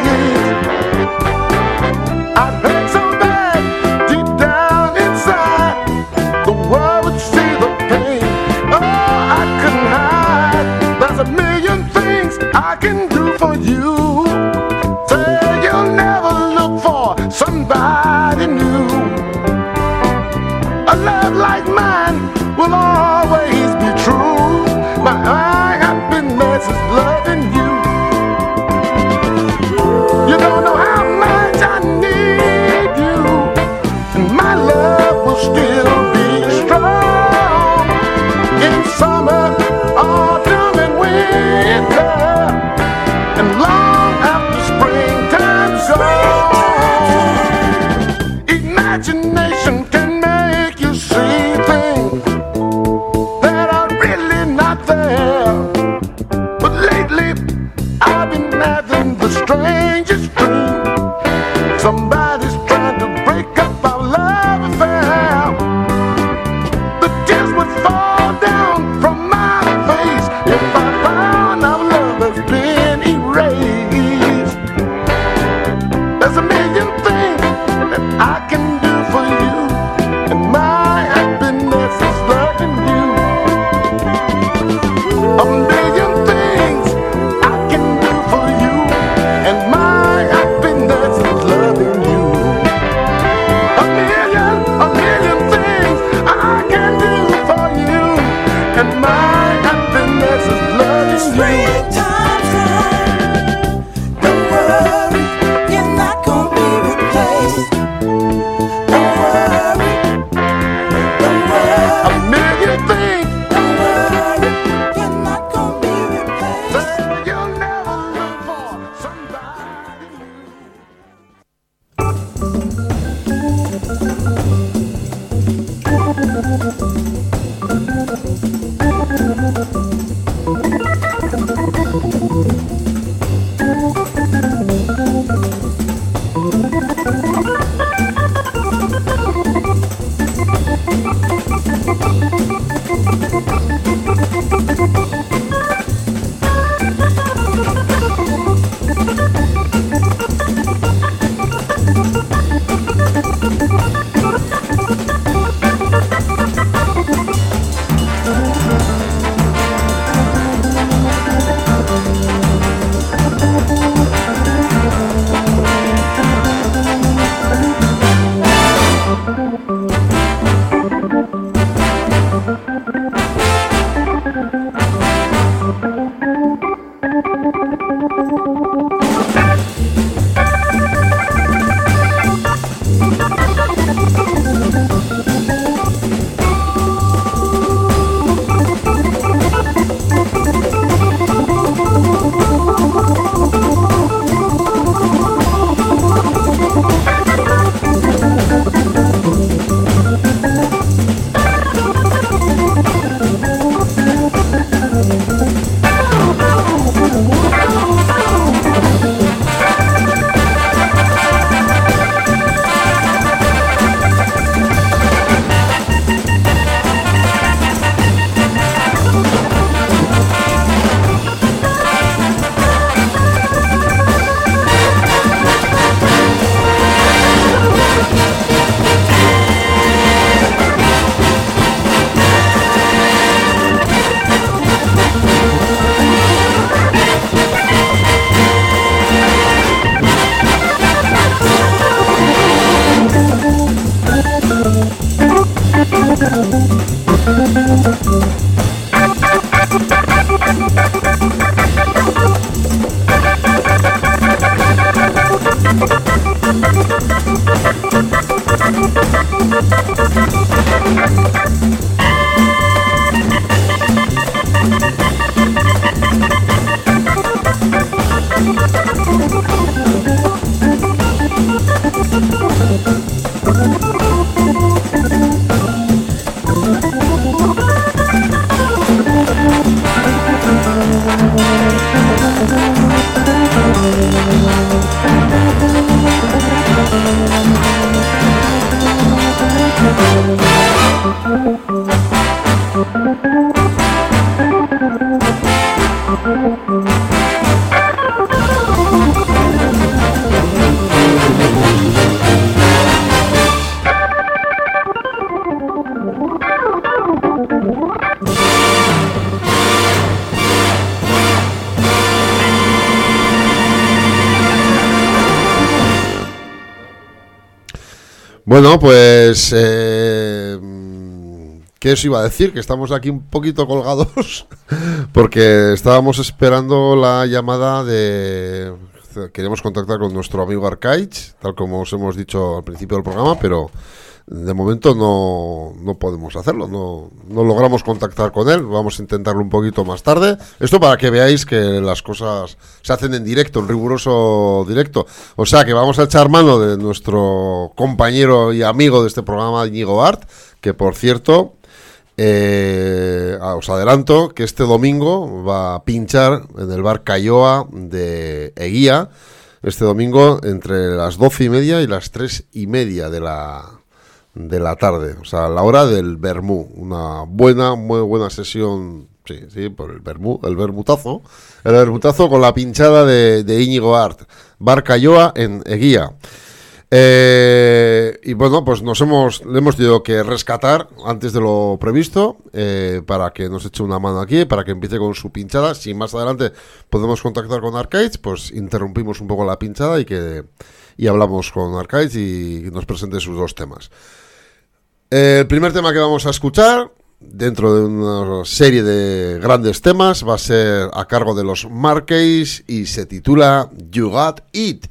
Bueno, pues... Eh, ¿qué os iba a decir? Que estamos aquí un poquito colgados porque estábamos esperando la llamada de... Queremos contactar con nuestro amigo Arcaiz, tal como os hemos dicho al principio del programa, pero de momento no, no podemos hacerlo, no, no logramos contactar con él. Vamos a intentarlo un poquito más tarde. Esto para que veáis que las cosas se hacen en directo, en riguroso directo. O sea que vamos a echar mano de nuestro compañero y amigo de este programa, Íñigo Art, que por cierto... Eh, os adelanto que este domingo va a pinchar en el bar Cayoa de Eguía, este domingo entre las doce y media y las tres y media de la de la tarde, o sea, la hora del vermú, una buena, muy buena sesión, sí, sí, por el vermú, el vermutazo, el vermutazo con la pinchada de, de Íñigo Art, bar Cayoa en Eguía. Eh, y bueno, pues nos hemos le hemos tenido que rescatar antes de lo previsto, eh, para que nos eche una mano aquí, para que empiece con su pinchada. Si más adelante podemos contactar con Arcaiz, pues interrumpimos un poco la pinchada y que y hablamos con Arcaiz y nos presente sus dos temas. Eh, el primer tema que vamos a escuchar dentro de una serie de grandes temas va a ser a cargo de los Marqueys y se titula You Got It.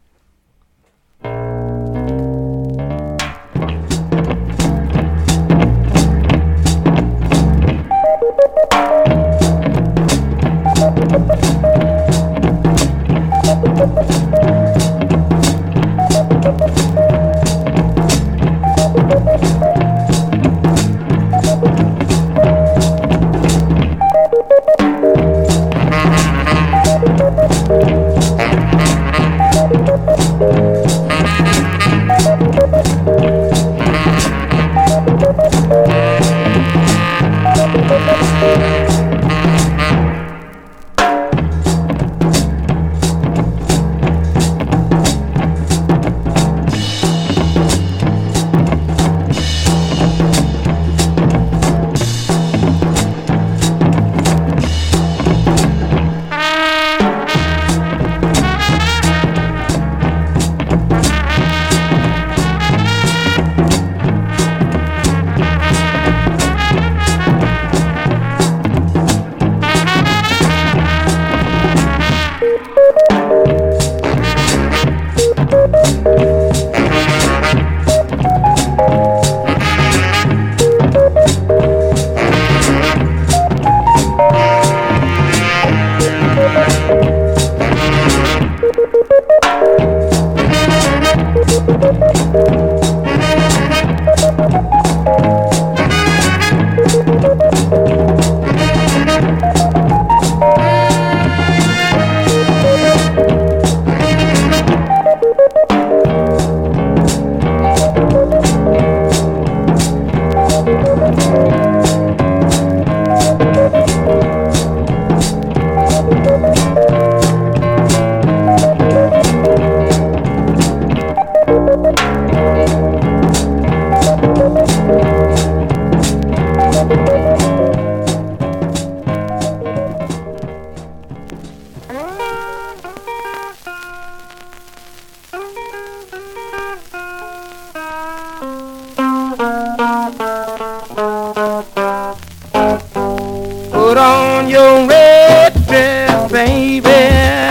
Put on your red dress, baby.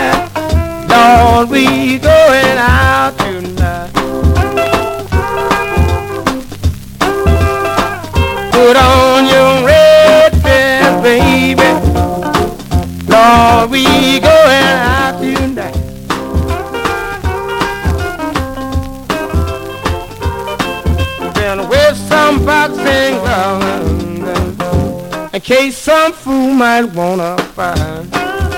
Lord, we going out tonight. Put on your red dress, baby. Lord, we going out tonight. Then with some boxing gloves, in case some fool might wanna find.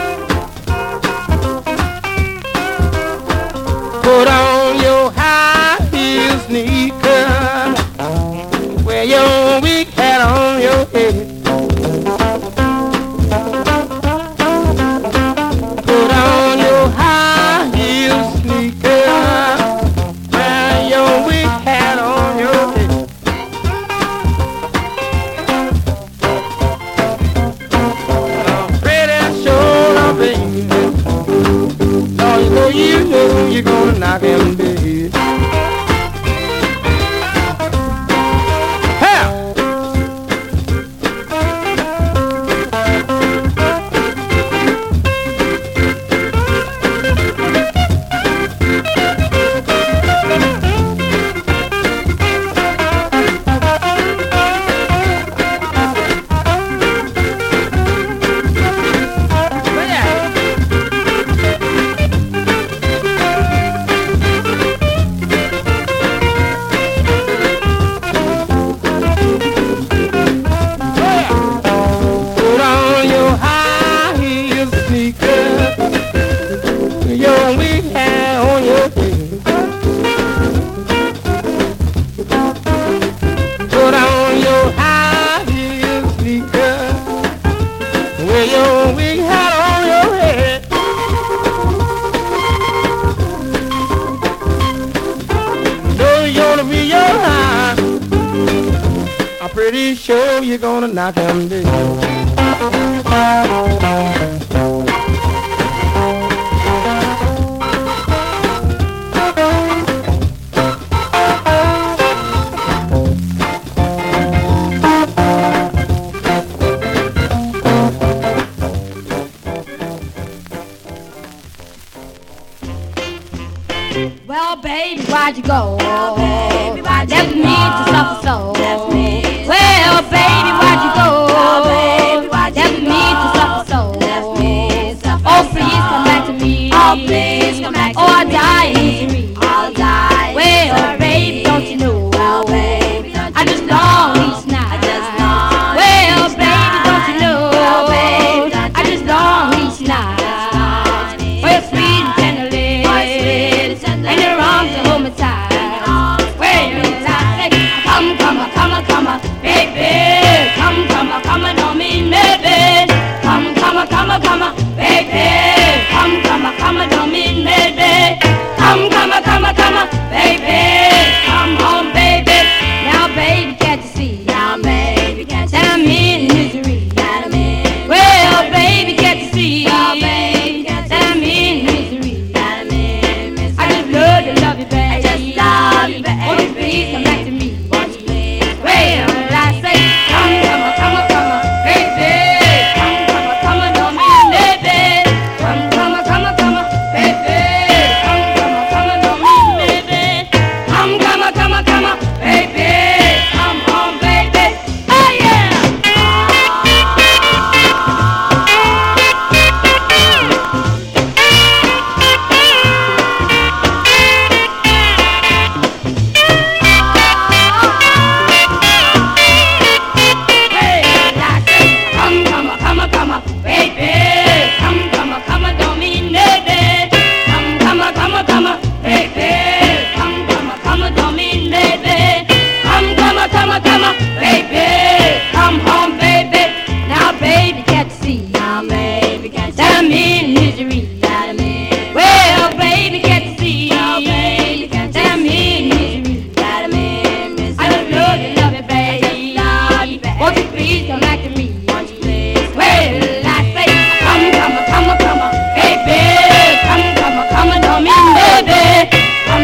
Put on your high heel sneakers, wear your big hat on your head. Put on your high heel sneakers, wear your big hat on your head. You know you're gonna knock him dead. I'm pretty sure you're gonna knock him dead. Well, baby, why'd you go? Well, baby, why'd you Left me to suffer so. Left me to well, baby, why'd you go? Well, baby, why'd you Left me to suffer so. Left me to suffer oh, please come back to me. Oh, please come back to oh, me. Oh, I'll die in misery. I'll die. Well, misery. Baby, don't you know? Well, baby, don't you I just long each night. I just long well, each baby, night. Don't you know? Well, baby, don't you I just long each night. Well, sweet and tenderly. And your arms to hold me tight. Well, I say, come, come, come, come, baby. Come, come, come, don't mean maybe. Come, come, come, come, baby. Come, come, come, don't mean maybe. Come, come, come, come, baby. Come home, baby. Now, baby, can't you see? Now, baby, can't you that I'm in misery. That I'm in well, baby, can't you see? Now, baby, can't you that I'm in misery. That I'm in misery. I just love to love you, baby. I just love you, baby. Won't you please come back to me? Won't you please? Well, I say, come, come, come, come, baby. Come, come, come, don't mean baby. Come, come, come, come, baby. Come, come, come, don't mean baby. Come, come, come, come, baby. Come home, baby. Oh yeah. Come, come, come, come, baby. Come, come, come, don't mean baby. Come, come, come, come, baby. Come, come, come, don't mean baby. Come, come, come, come, baby. Come home, baby. Now, baby, can't you see? Now, baby, can't you see? That I'm in misery. That I'm in well, baby, can't you see? Now, baby, can't you that I'm in misery. That I'm in misery. I just love you, love you, baby. Love you, baby. Won't you please come back to me? Won't you please? Well, I say, come, come, come, come, baby. Come, come, come, don't mean baby. Come,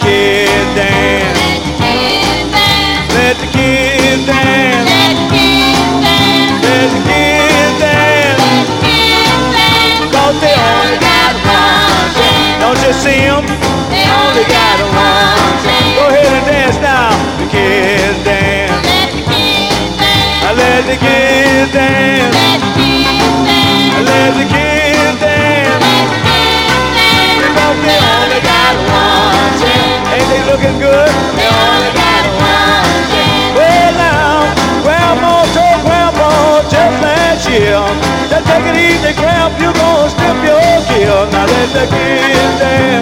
kids dance. Let the kids dance. Let the kids dance. Cause they only got one chance. Don't you see them? They only got one chance. Go ahead and dance now. The kids dance. I let the kids dance. I let the kids dance. Because they only got one chance. Ain't they looking good? They only got one chance. Well now, Grandma told Grandpa just last year, just take it easy, Grandpa, you gon' strip your gear. Now let the kids dance.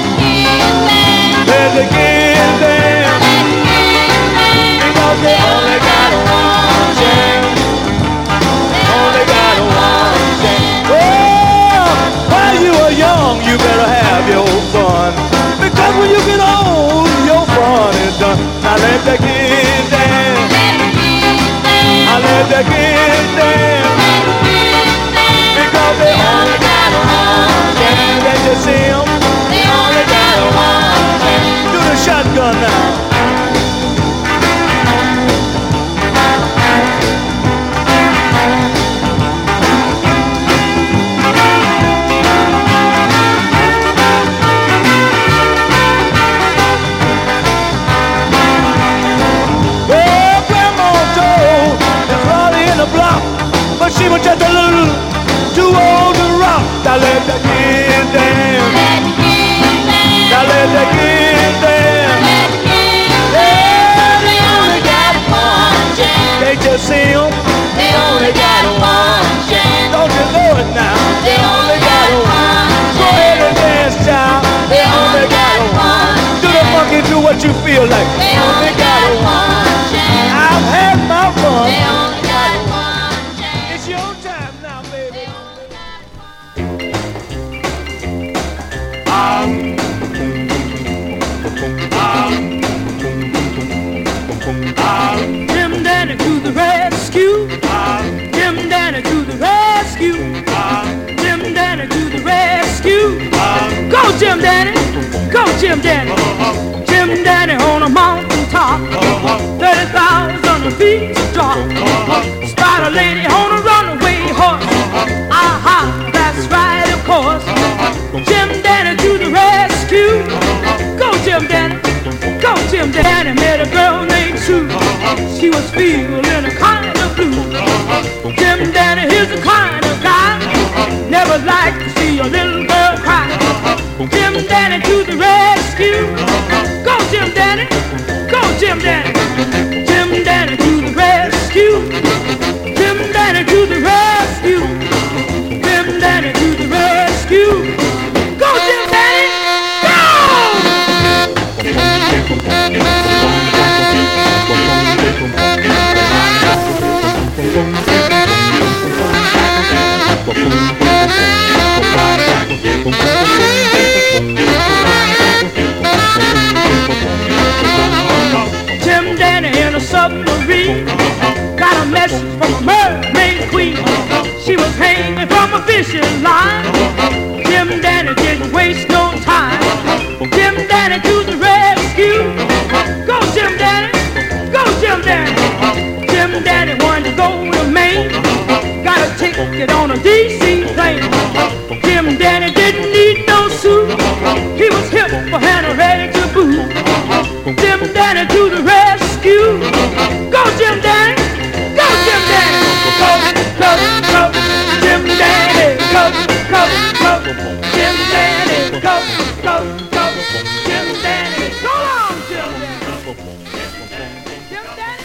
Let the kids dance. Because they only got one chance. Only got one chance. Oh, while you are young, you better have your fun. Because when you get old, your fun is done. Now let the kids dance. I let the kids dance. Because they only got one chance. Can't you see them? They only got one chance. Do the shotgun now. But she was just a little too old to rock. Now let the kids dance. Now let the kids dance. Yeah, they only got one chance. They just see them. They only got one chance. Don't you know it now? They only got one. Go ahead and dance, child. They only got one. Do the funky, do what you feel like. They only got one chance. I've had my fun. They only got one. It's your time now, baby. Um, um, um, Jim Danny to the rescue. Um, Jim Danny to the rescue. Um, Jim Danny to the rescue. Um, Go Jim Danny, go Jim Danny. Uh-huh. Jim Danny on a mountain top. Uh-huh. thirty thousand feet drop. Uh-huh. Spider lady on a runaway horse. Uh-huh. Aha, that's right, of course. Uh-huh. Jim Danny to the rescue. Uh-huh. Go Jim Danny, go Jim Danny. Met a girl named Sue. Uh-huh. She was feeling a kind of blue. Uh-huh. Jim Danny is the kind of guy uh-huh. never like to see a little girl cry. Uh-huh. Jim Danny to the rescue. Uh-huh. Go Jim Danny, go Jim Danny. Jim Danny to the rescue. Jim Danny to the rescue. Jim Danny to the rescue. Go Jim Danny, go! Jim Danny in a submarine got a message from a mermaid queen. She was hanging from a fishing line. Jim Danny didn't waste no time. Jim Danny to the rescue. Go Jim Danny, go Jim Danny. Jim Danny wanted to go to Maine. Got a ticket on a D C plane. Jim Danny didn't need no suit. He was hip for and ready to boot. Jim Danny to the rescue. Go Jim Danny, go Jim Danny. Go, go, go, Jim Danny. Go, go, go, Jim Danny. Go, go, go, Jim Danny. Go on, Jim Danny. Jim Danny.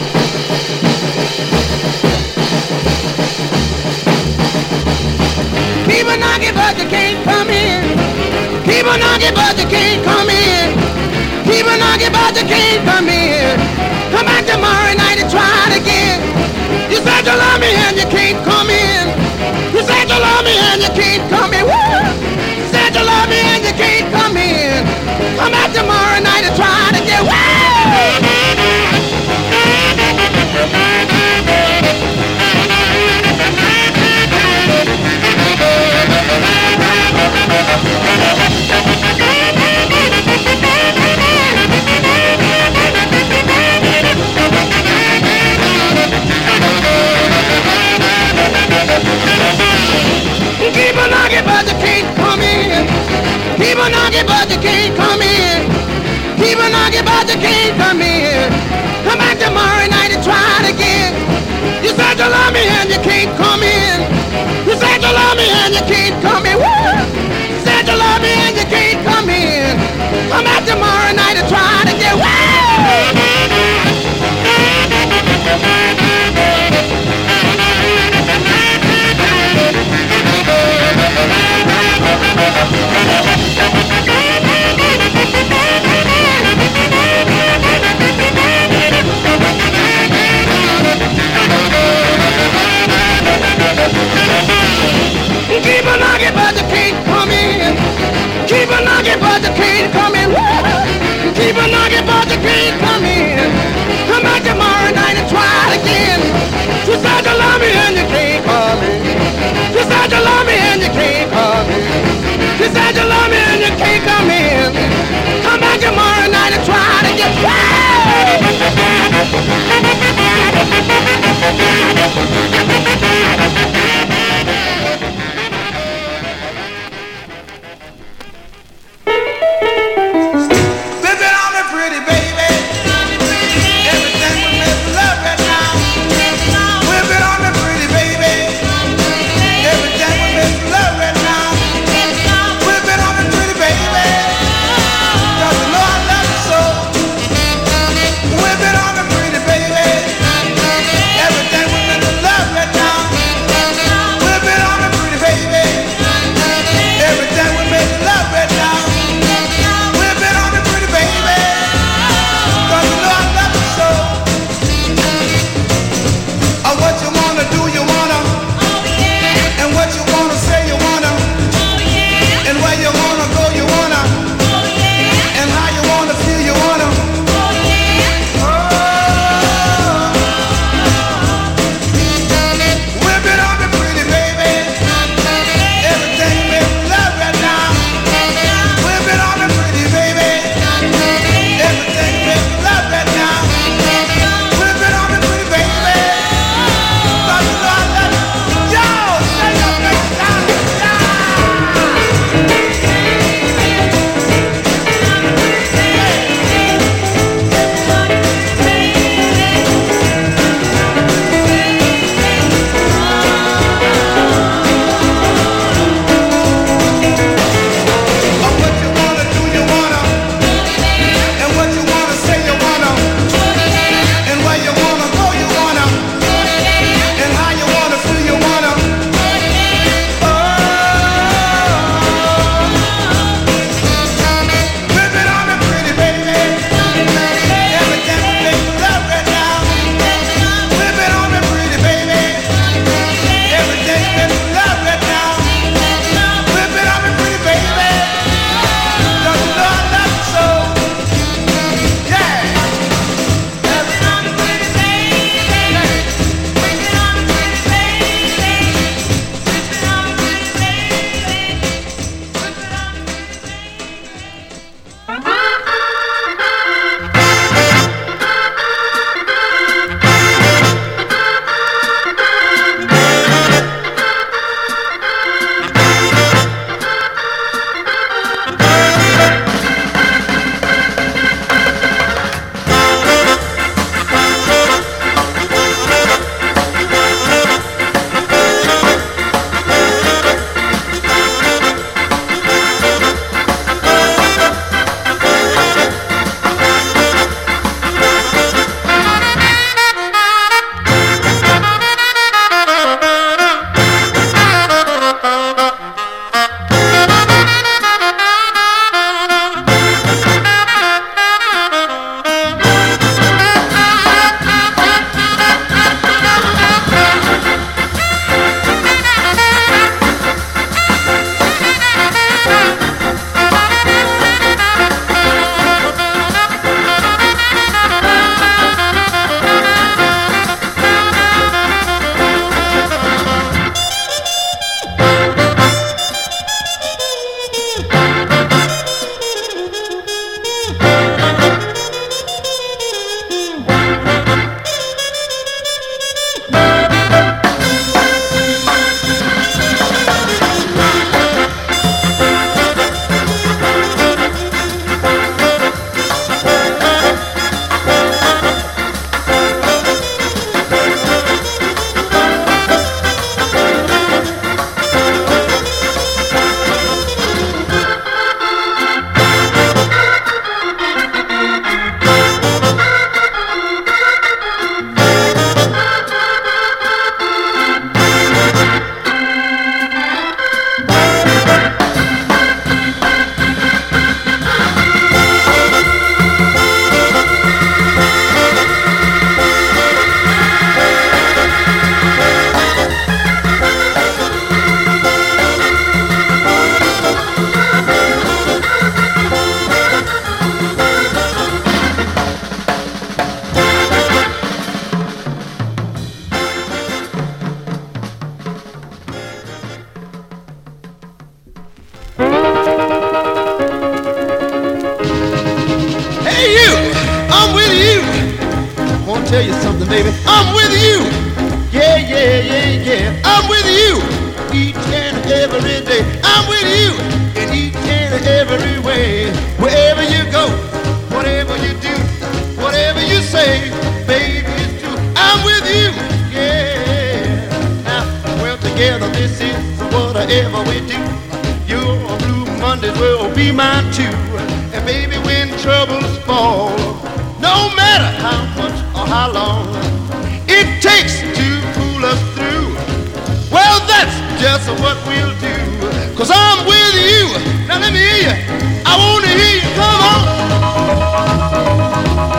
People knocking but you can't come in. People knocking but you can't come in. People knocking but you can't come in. Come back tomorrow night and try it again. You said you love me and you can't come in. You said you love me and you can't come in. Woo! You said you love me and you can't come in. Come back tomorrow night and try it again. Woo! but you can't come in. Keep on knocking, but you can't come in. Come back tomorrow night and try it again. You said you love me and you can't come in. You said you love me and you can't come in. Woo! You said you love me and you can't come in. Come back tomorrow night and try it again. Woo! Keep on knocking, but you can't come in. Keep on knocking, but you can't come in. Woo! Keep on you, I'm with you. I wanna tell you something, baby. I'm with you. Yeah, yeah, yeah, yeah. I'm with you each and every day. I'm with you in each and every way. Wherever you go, whatever you do, whatever you say, baby, it's true. I'm with you. Yeah. Now, well, together this is whatever we do. Your blue Mondays will be mine too. And baby, when troubles fall, no matter how much or how long it takes to pull us through, well, that's just what we'll do. Cause I'm with you. Now let me hear you. I wanna hear you. Come on.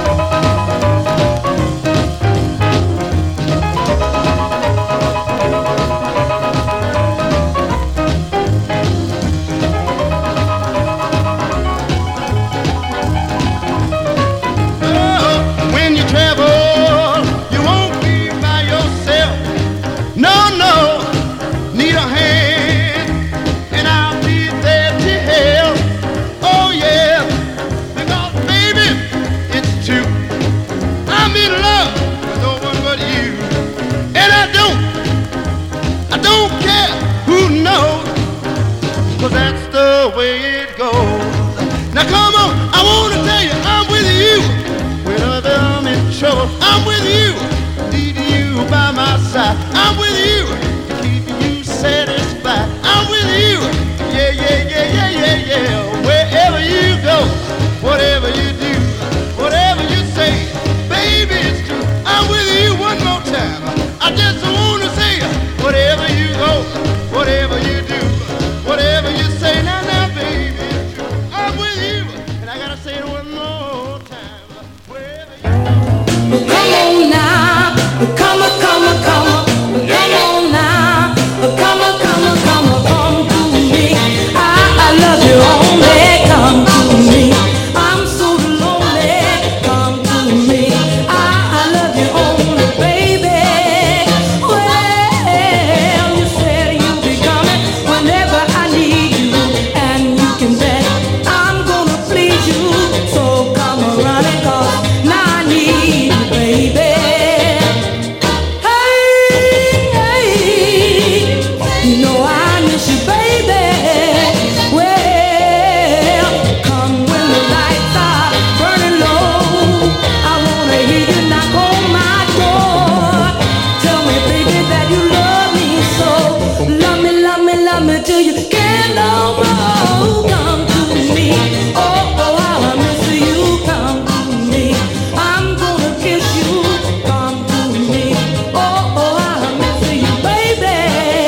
That's the way it goes. Now come on, I wanna tell you, I'm with you. Whenever I'm in trouble, I'm with you. Leading you by my side, I'm with you. Keeping you satisfied, I'm with you. Yeah, yeah, yeah, yeah, yeah, yeah. Wherever you go, whatever you do, whatever you say, baby, it's true. I'm with you one more time. I just wanna say, whatever you go, whatever you do, whatever you say, now, now, baby, it's true. I'm with you, and I gotta say it one more time. Wherever you Come on now, come on, come on, come on, come on now, come on, come on, come on, come to me. I, I love you only, come to me. I'm so lonely, come to me. I, I love you only, baby. Well, you said you'd be coming whenever I need you, and you can bet I'm gonna please you. So come around and call, now I need you, baby. Hey, hey, you know I miss you, baby. Well, come when the lights are burning low. I wanna hear you knock on my door. Tell me, baby, that you love me so. Love me, love me, love me till you can't no more. Come to me. Oh, oh, I miss you. Come to me. I'm gonna kiss you. Come to me. Oh, oh, I miss you, baby.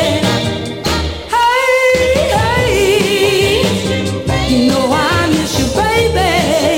Hey, hey, you know I miss you, baby.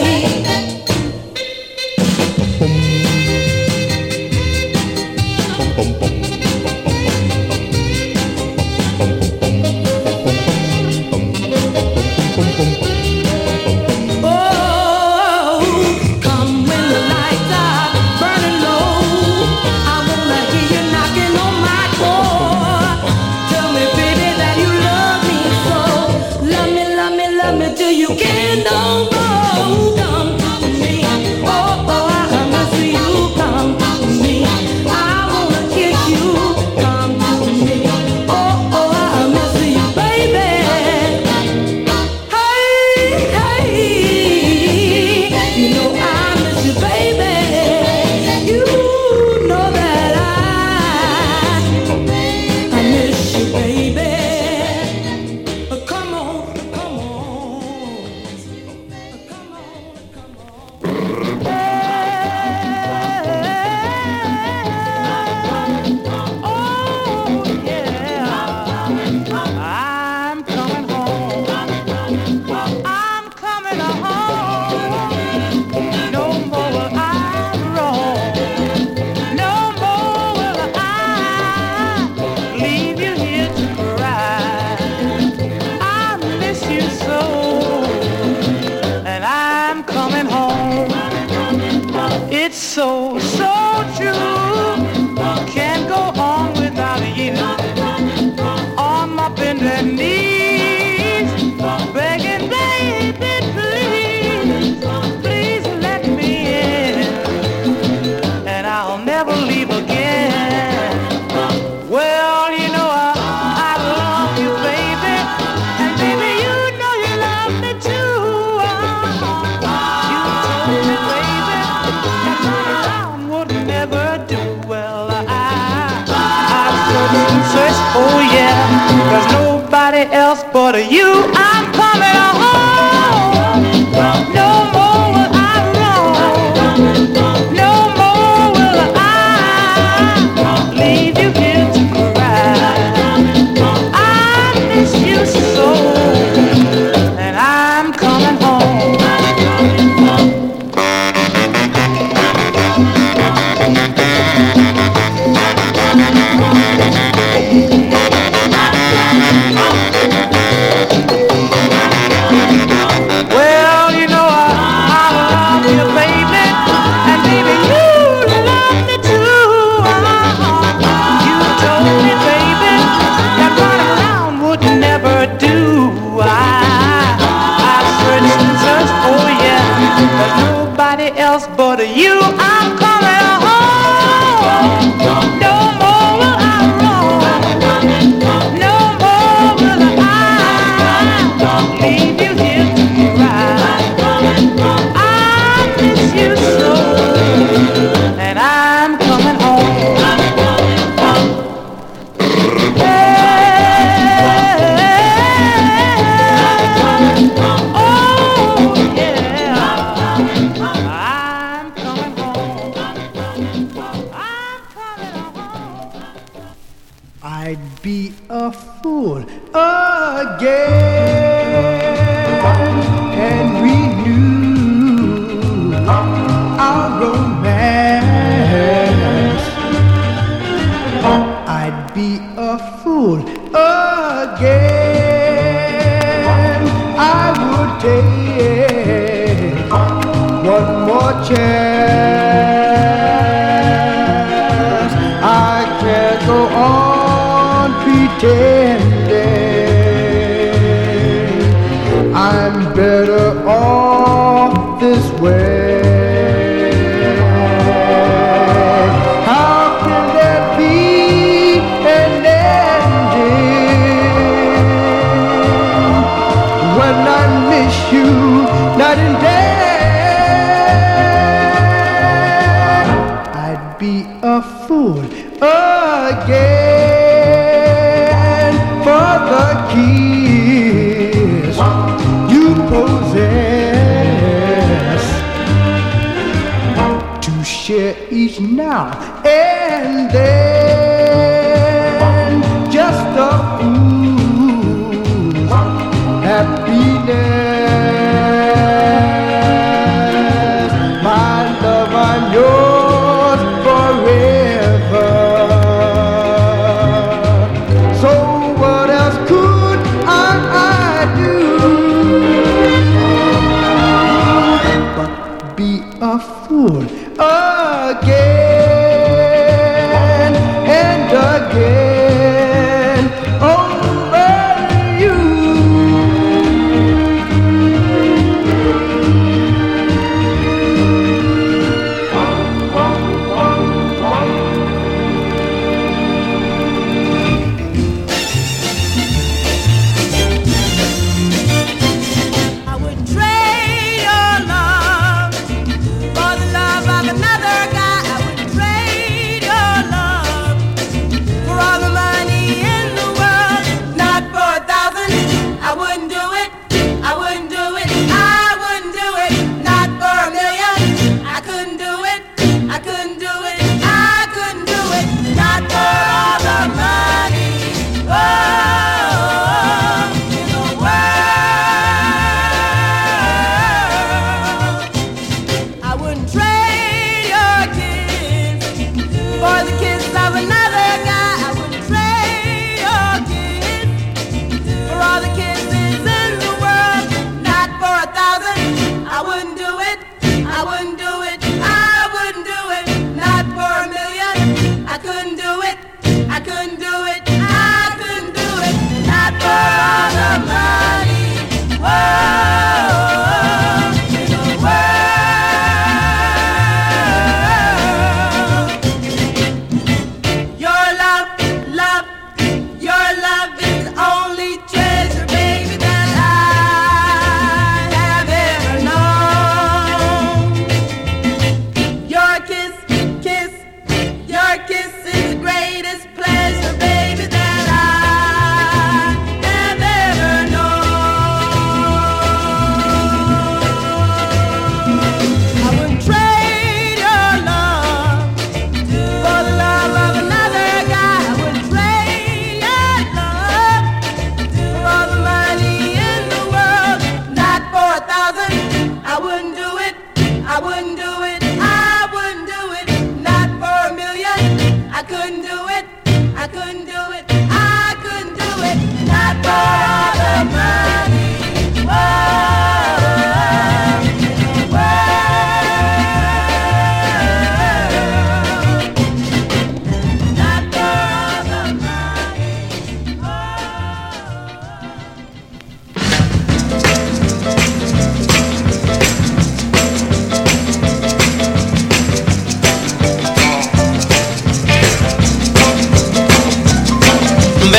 Oh, come when the lights are burning low. I wanna hear you knocking on my door. Tell me, baby, that you love me so. Love me, love me, love me till you can't no more. Come to me. Oh, oh, I miss you. Come to me. I wanna kiss you. Come to me. Oh, oh, I miss you, baby. Hey, hey, you know I miss you, baby. You know that I, I miss you, baby. Come on, come on, come on, come on. Oh yeah, I'm coming home. I'm coming home. No more will I roam. No more will I leave you here to cry. I miss you so, and I'm coming home. I would never do. Well, I, I searched and searched, oh yeah, there's nobody else but you. I'm coming home. No more will I roam. No more will I leave you here to cry. I miss you so, and I'm coming home. Well, you know I, I love you, baby, and baby you love me too. You told me, baby, that running around would never do. I, I searched and searched, oh yeah, there's nobody else but you. I'm coming home. No more will I roam. No more will I leave you here to cry. I miss you so, and I'm coming home. Oh yeah, I'm coming home. I'm coming home. I'd be a fool again and renew our romance. I'd be a fool again. I would take one more chance. I can't go on pretending I'm better off this way. How can there be an ending when I miss you night and day? I'd be a fool again for the kiss you possess, to share each now and then, just a fool's happiness. My love, I'm yours forever. So what else could I, I do but be a fool again and again over you? I would trade your love for the love of another guy. I would trade your love for all the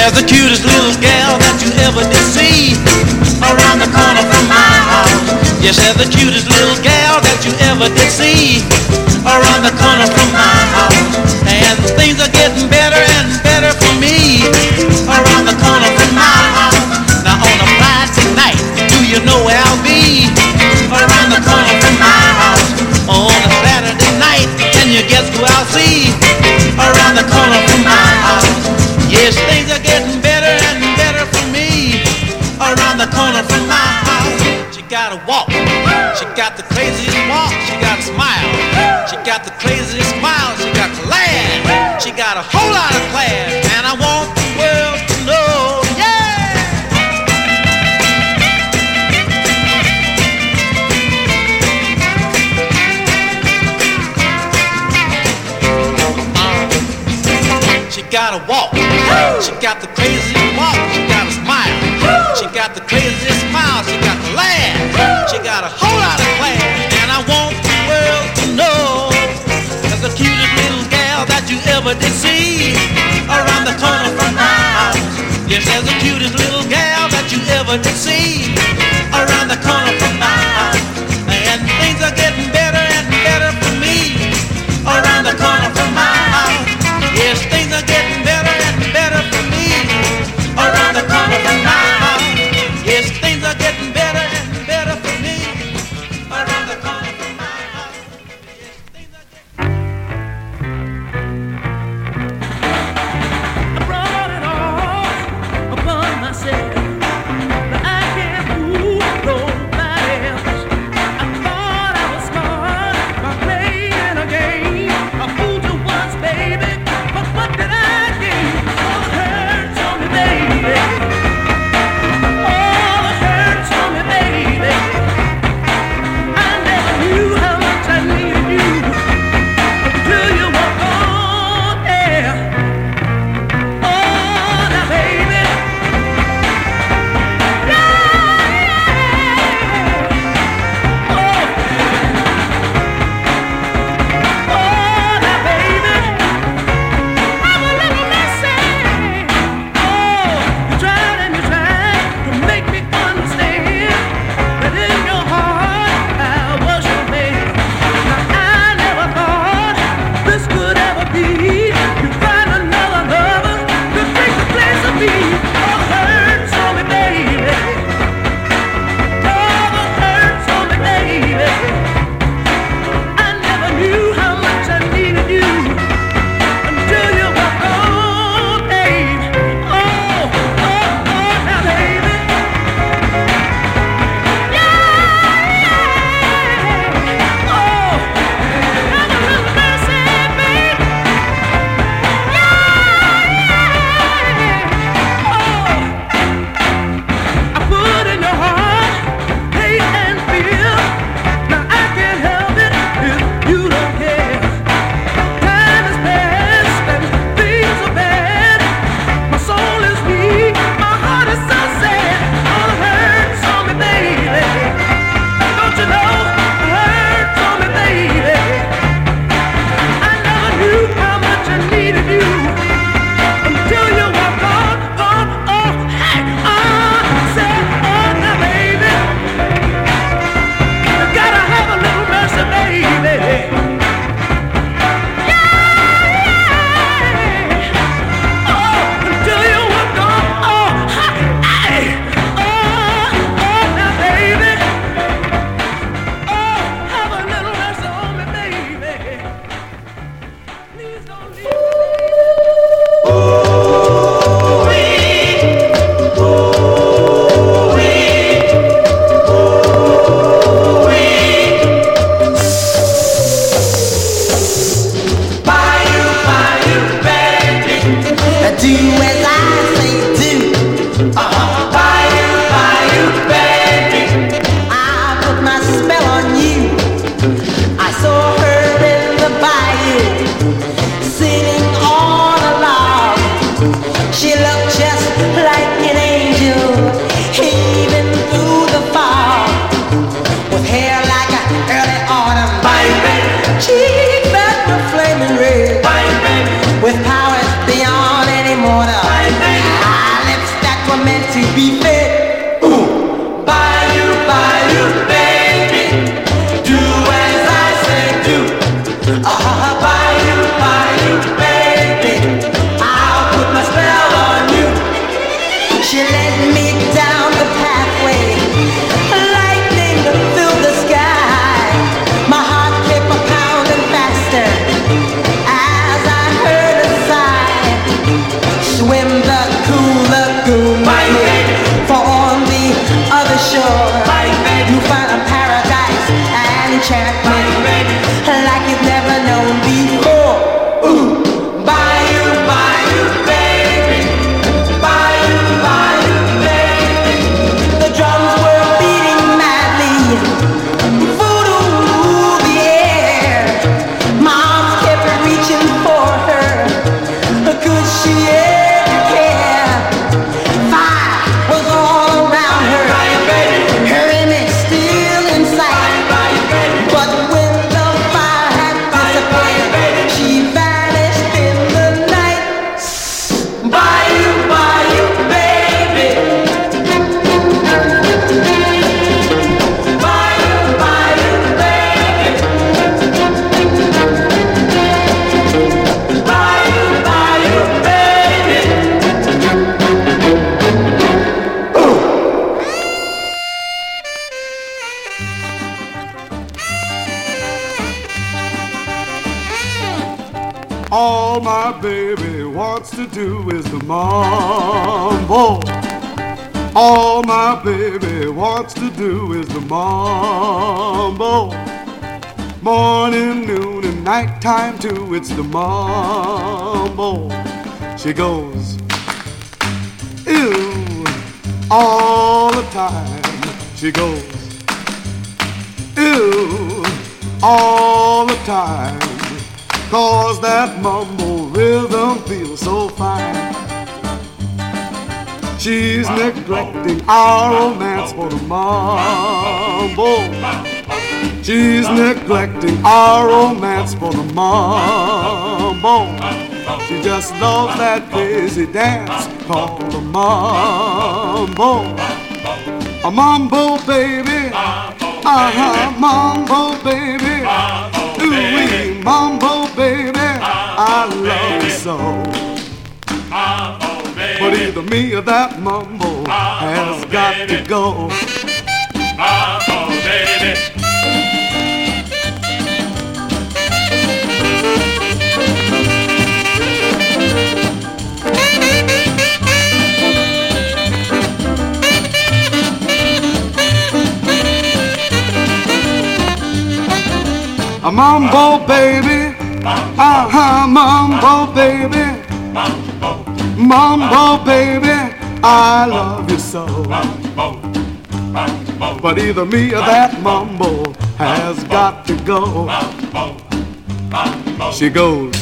there's the cutest little gal that you ever did see around the corner from my house. Yes, there's the cutest little gal that you ever did see around the corner from my house. And things are getting better and better for me around the corner from my house. Now on a Friday night, do you know where I'll be? Around the corner from my house. On a Saturday night, can you guess who I'll see? Around the corner from my house. Yes, things are getting better and better for me around the corner from my house. She got a walk, she got the craziest walk, she got a smile, she got the craziest smile, she got class, she got a whole lot of class, and I want the world to know, yeah! She got a walk, she got the craziest walk, she got a smile, she got the craziest smile, she got the laugh, she got a whole lot of class, and I want the world to know that's the cutest little gal that you ever did see around the corner from my house. Yes, there's the cutest little gal that you ever did see around the corner from my house, and things are getting better and better for me around the corner from my house. Yes, things are getting better and better for me around the corner from my house. Yes, things are getting better and better for me around the corner from my house. Yes, things are getting... I brought it all upon myself, but I can't All my baby wants to do is the mambo. All my baby wants to do is the mambo. Morning, noon, and nighttime too, it's the mambo. She goes, ew, all the time. She goes, ew, all the time. Cause that mambo rhythm feels so fine. She's neglecting our romance for the mambo. She's neglecting our romance for the mambo. She just loves that crazy dance called the mambo. A mambo baby, uh-huh, mambo baby. Ooh-wee, mambo baby, I love you so. But either me or that mambo has got to go. Mambo baby. A mambo baby, uh-huh, mambo baby, mambo baby, I love you so. But either me or that mambo has got to go. She goes,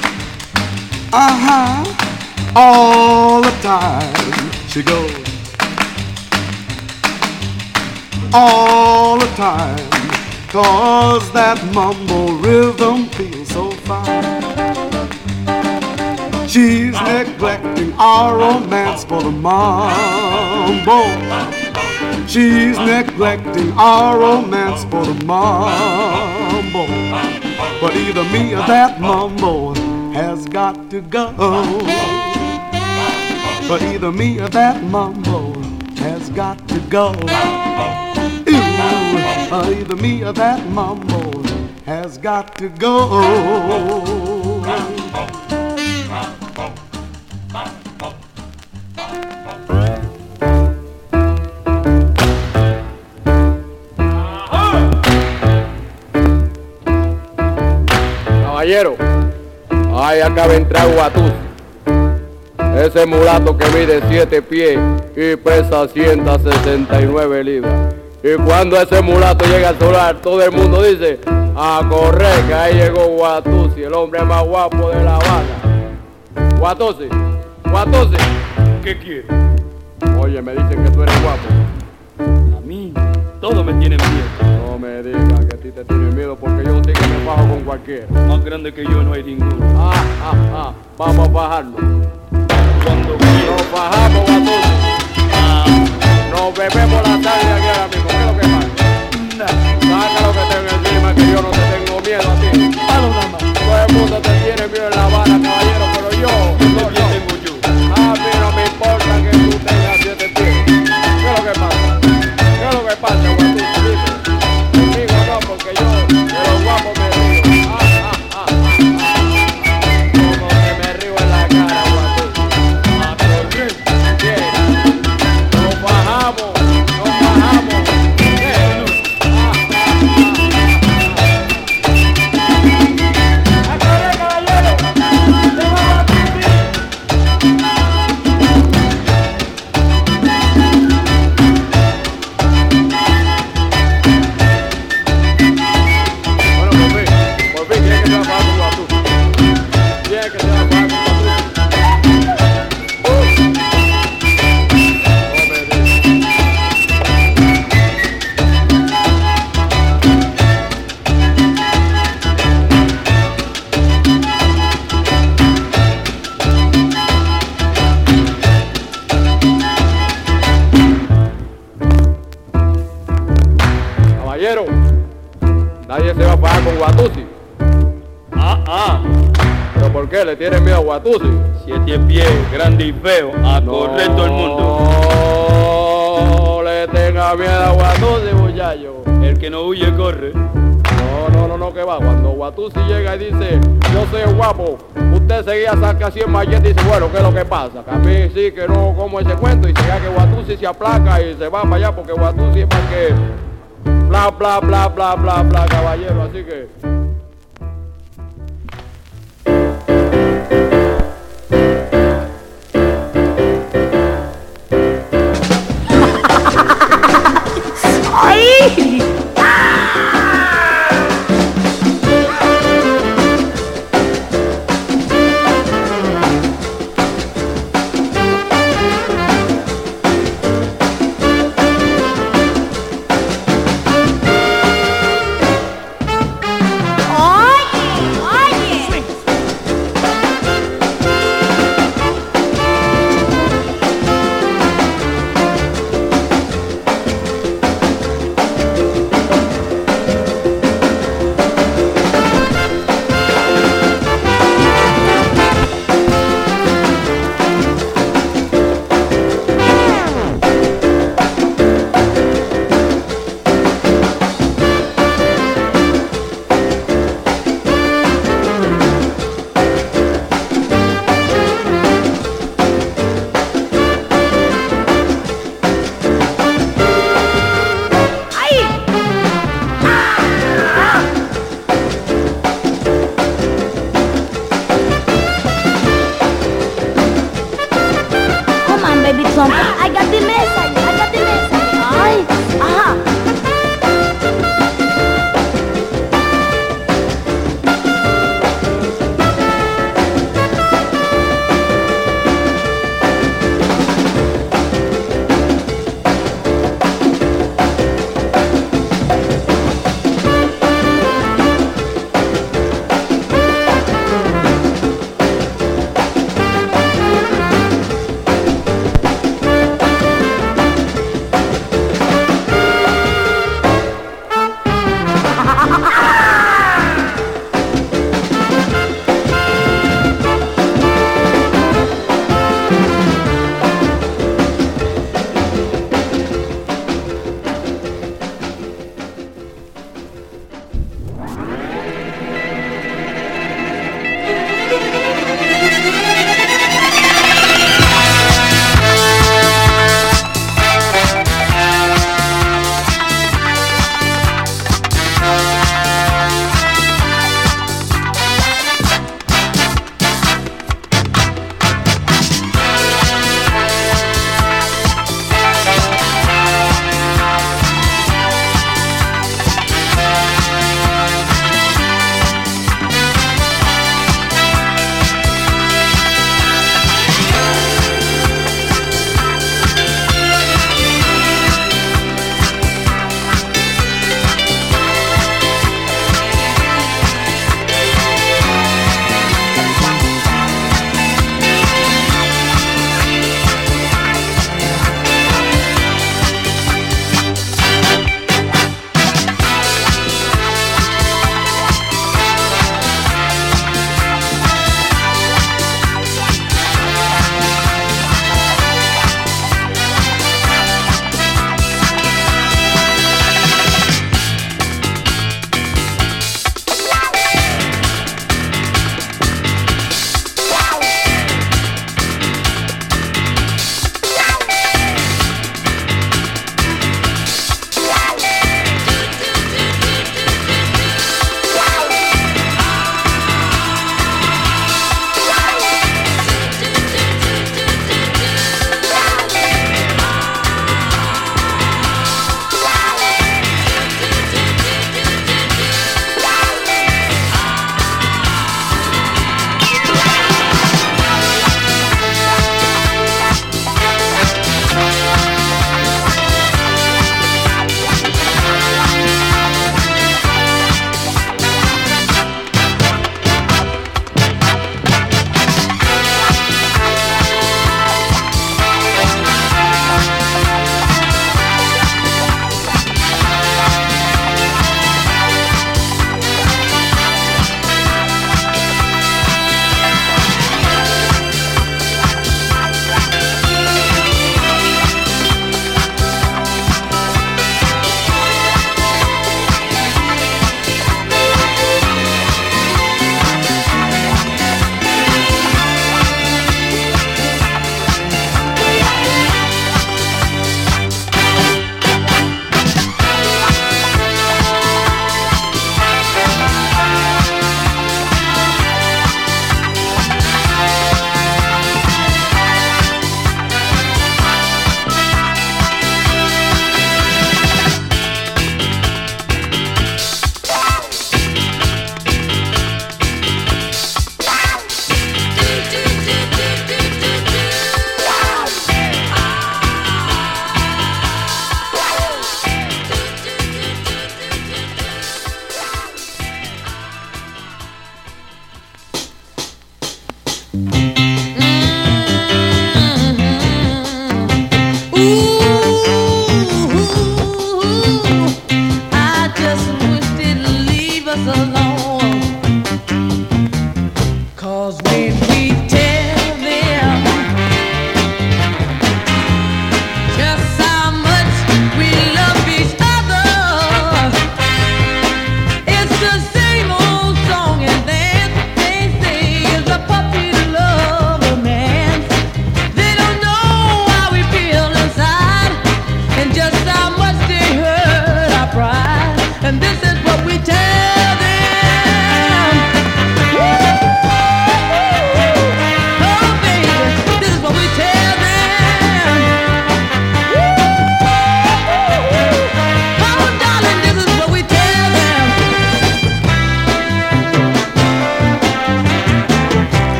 uh-huh, all the time. She goes, all the time. Cause that mambo rhythm feels so fine. She's neglecting our romance for the mambo. She's neglecting our romance for the mambo. But either me or that mambo has got to go. But either me or that mambo has got to go. Uh, either me or that mambo has got to go. Caballero, ay, acaba de entrar Guatuz. Ese mulato que mide siete pies y pesa ciento sesenta y nueve libras. Y cuando ese mulato llega al solar, todo el mundo dice, a correr, que ahí llegó Guatusi, el hombre más guapo de La Habana. Guatusi, Guatusi, ¿qué quieres? Oye, me dicen que tú eres guapo. A mí, todo me tiene miedo. No me digas que a ti te tiene miedo, porque yo sí que me bajo con cualquiera. Más grande que yo no hay ninguno. Ah, ah, ah, vamos a bajarnos. Cuando nos bajamos, Guatusi. Ah. Nos bebemos la tarde aquí ahora mismo. ¿Qué es lo que pasa? Saca lo que tengo encima, que yo no te tengo miedo a ti. Palo nada más. Todo el mundo te tiene miedo en La Habana, caballero, pero yo, no, no. tengo yo. A mí no me importa que tú tengas siete pies. ¿Qué es lo que pasa? ¿Qué es lo que pasa, Guatusi? Dime. Conmigo no, porque yo de los guapos me río. Ah, ah, ah, ah, ah. Como que me río en la cara, Guatusi. A correr. Bien. Nos bajamos, nos bajamos. Bien. Ah, ah, ah. ¡A correr, caballero! ¡Se va a cumplir! Bueno, por fin, por fin, ¿quién es que se va a pagar con Guatú? ¿Quién es que se va a pagar con Guatú? Uh. No me digas. Caballero, nadie se va a pagar con Guatusi. Ah, ah. ¿Pero por qué? ¿Le tienen miedo a Guatusi? Siete pies, grande y feo. A correr todo el mundo. No le tenga miedo a Guatusi, muchacho. El que no huye corre. No, no, no, no, que va. Cuando Guatusi llega y dice, yo soy guapo, usted seguía saca así en machete y dice, bueno, ¿qué es lo que pasa? Que a mí sí que no como ese cuento y se que Watusi se aplaca y se va para allá porque Watusi es más que bla bla bla bla bla bla caballero, así que ¡Ay! I got the message. I got the message. Ay, ajá.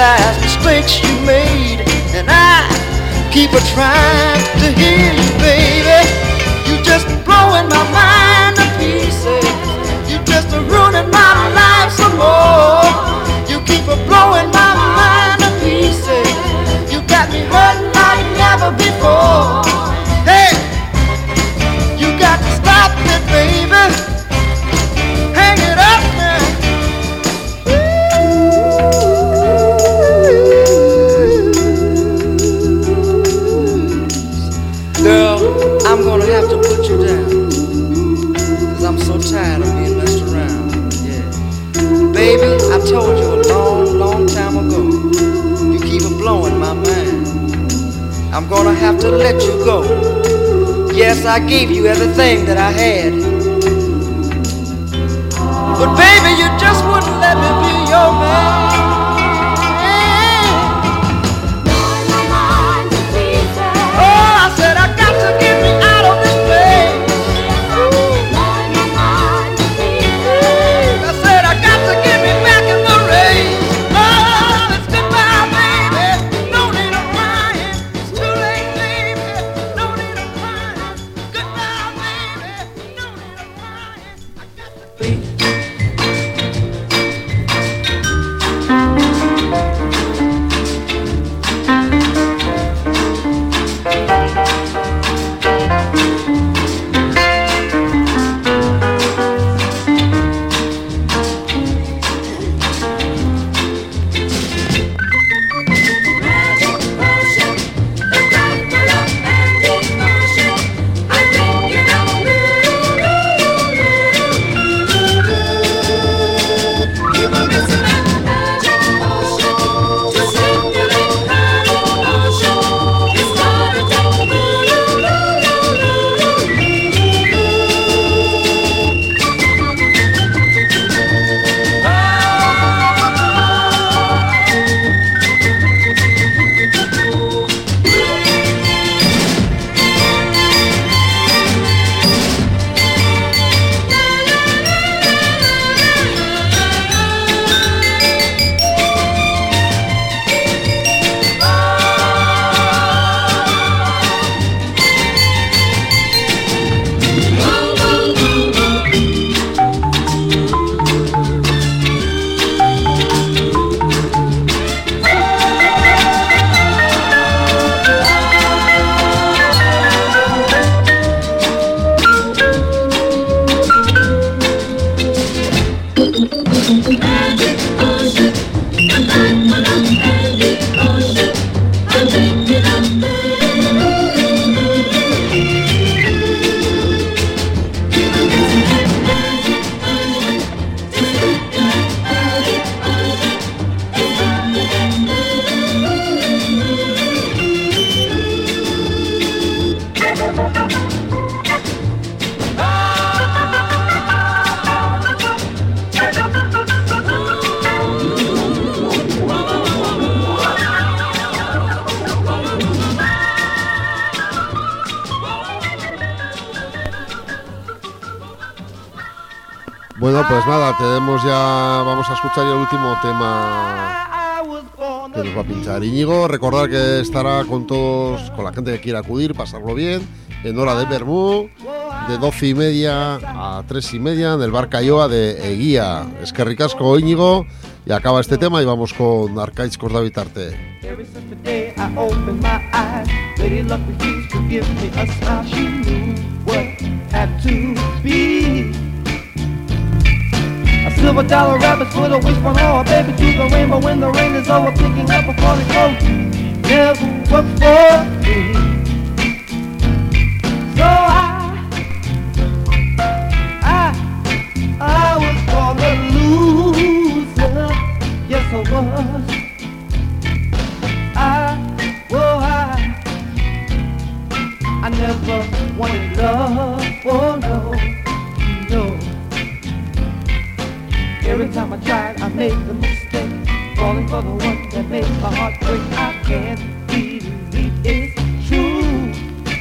realize mistakes you made, and I keep a trying to hear you, baby. You just blowing my mind to pieces. You just ruining my life some more. You keep a blowing my mind to pieces. You got me hurting like never before. Hey, you got to stop it, baby. Hang it up now. Girl, I'm gonna have to put you down, 'cause I'm so tired of being messed around. Yeah, baby, I told you a long, long time ago, you keep it blowing my mind. I'm gonna have to let you go. Yes, I gave you everything that I had, but baby, you just wouldn't let me be your man. Bueno, pues nada, tenemos ya, vamos a escuchar ya el último tema que nos va a pinchar Íñigo. Recordar que estará con todos, con la gente que quiera acudir, pasarlo bien, en hora de Bermú, de doce y media a tres y media en el bar Cayoa de Eguía. Es que ricasco, Íñigo, y acaba este tema y vamos con Arcaiz Cos David Arte. Silver dollar rabbits with a wishbone or baby to the rainbow when the rain is over, picking up a falling coat. Never worked for me. So I, I, I was born a loser. Yes, I was. I, oh I, I never wanted love, oh no, no. Every time I tried, I made the mistake, falling for the one that made my heart break. I can't believe it's true.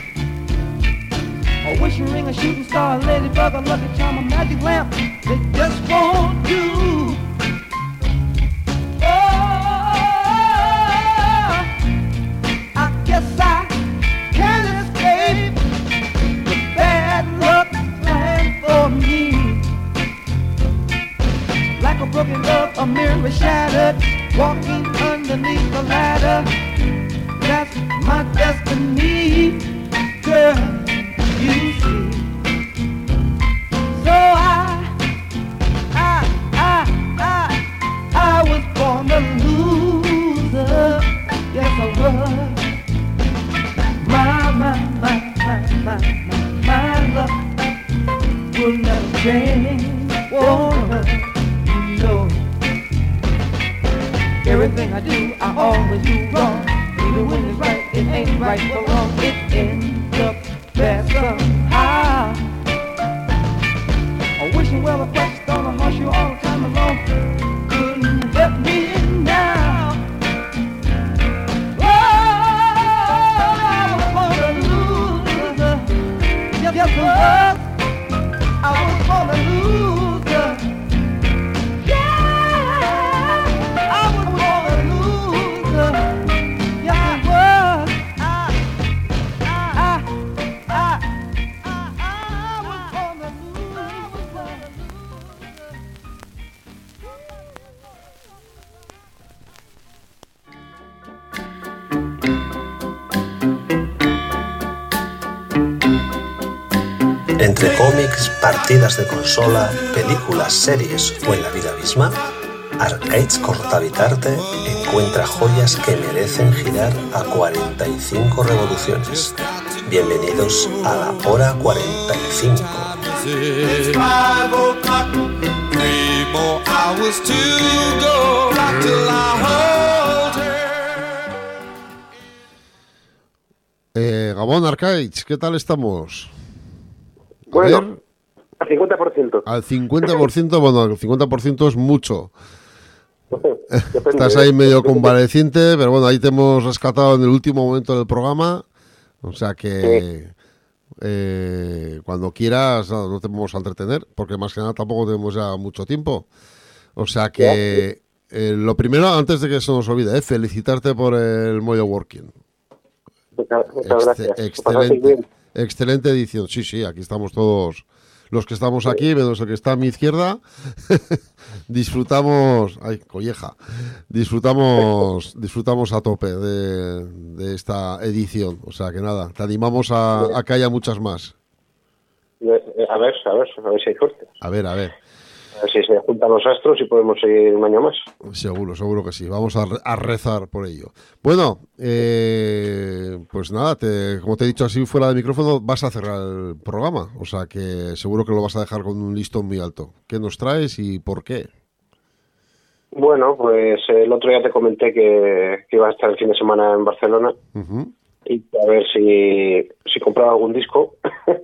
A wishing ring, a shooting star, a ladybug, a lucky charm, a magic lamp, they just won't do. Oh, broken up, a mirror shattered, walking underneath the ladder. That's my destiny, girl, you see. So I, I, I, I, I was born a loser. Yes, I was. My, my, my, my, my, my, my love will never change. Whoa, no. Everything I do, I always do wrong. Even when it's right, it ain't right for long. It ends up bad somehow. I wish you well a question on a hush you all the time alone. Couldn't help me now. Oh, I was born a loser. Yes, yes, I was. I was born a loser. Yeah, I was born a loser. Yes, I was. I, I, I, I, I was born a loser. Entre cómics, partidas de consola, películas, series o en la vida misma, Arcades Cortavitarte encuentra joyas que merecen girar a cuarenta y cinco revoluciones. Bienvenidos a la hora cuarenta y cinco. It's five o'clock, three more hours to go till I hold her. Eh, Gabón Arcades, ¿qué tal estamos? A Bueno, ver, al cincuenta por ciento. al cincuenta por ciento, bueno, el cincuenta por ciento es mucho. Depende, Estás ahí medio convaleciente, pero bueno, ahí te hemos rescatado en el último momento del programa. O sea que eh, cuando quieras, no, no te vamos a entretener, porque más que nada tampoco tenemos ya mucho tiempo. O sea que eh, lo primero, antes de que se nos olvide, eh, felicitarte por el Moyo Working. Muchas, muchas gracias. Exce- ¿Lo pasasteis excelente, bien? excelente edición. Sí, sí, aquí estamos todos los que estamos aquí, menos el que está a mi izquierda. disfrutamos, ay, colleja, disfrutamos, disfrutamos a tope de, de esta edición. O sea que nada, te animamos a, a que haya muchas más. Eh, A ver, a ver, a ver si hay suerte. A ver, a ver. A ver si se juntan los astros y podemos seguir un año más. Seguro, seguro que sí. Vamos a, re- a rezar por ello. Bueno, eh, pues nada, te, como te he dicho así fuera de micrófono, vas a cerrar el programa. O sea que seguro que lo vas a dejar con un listón muy alto. ¿Qué nos traes y por qué? Bueno, pues el otro día te comenté que, que iba a estar el fin de semana en Barcelona Ujú. y a ver si, si compraba algún disco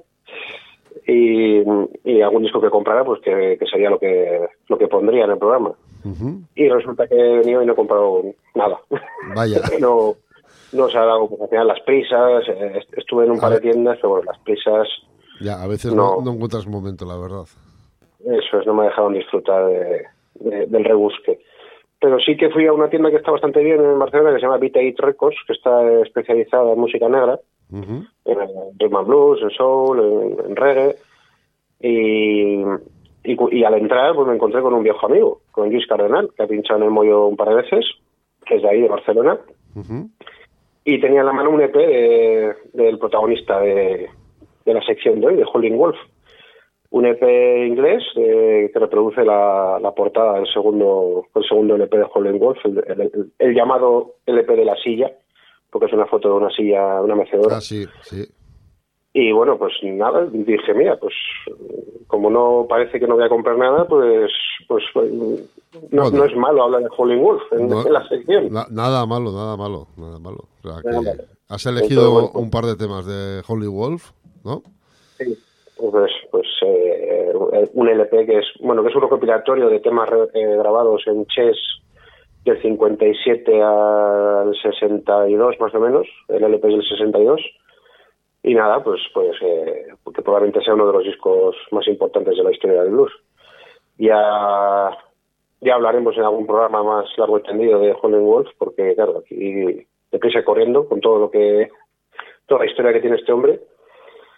y, y algún disco que comprara, pues que, que sería lo que lo que pondría en el programa. Ujú. Y resulta que he venido y no he comprado nada. Vaya. no, no se ha dado, pues al final las prisas, eh, est- estuve en un A par de ver. tiendas, pero bueno, las prisas, Ya, a veces no, No. no encuentras momento, la verdad. eso es, no me dejaron disfrutar de, de- del rebusque. Pero sí que fui a una tienda que está bastante bien en Barcelona, que se llama Beat It Records, que está especializada en música negra, Ujú. en rhythm and blues, en soul, en, en reggae. Y, y, cu- y al entrar pues me encontré con un viejo amigo, con Luis Cardenal, que ha pinchado en el Mollo un par de veces, que es de ahí, de Barcelona. Ujú. Y tenía en la mano un E P de- del protagonista de, de la sección de hoy, de Howlin' Wolf. Un E P inglés eh, que reproduce la, la portada del segundo, el segundo L P de Howlin' Wolf, el, el- el- el llamado L P de la silla, porque es una foto de una silla, una mecedora. Ah, sí, sí. Y bueno, pues nada, dije, mira, pues como no parece que no voy a comprar nada, pues pues no, Bueno. no es malo hablar de Howlin' Wolf en, No- en la sección. Na- nada malo, nada malo, nada malo. O sea, que Nada malo. has Entonces, elegido bueno. un par de temas de Holy Wolf, ¿no? Sí, pues, pues eh, un L P que es, bueno, que es un recopilatorio de temas re- eh, grabados en Chess del cincuenta y siete al sesenta y dos más o menos, el L P es del sesenta y dos. Y nada, pues pues eh, que probablemente sea uno de los discos más importantes de la historia del blues. Ya ya hablaremos en algún programa más largo y tendido de Howlin' Wolf, porque claro, aquí deprisa y corriendo con todo lo que toda la historia que tiene este hombre.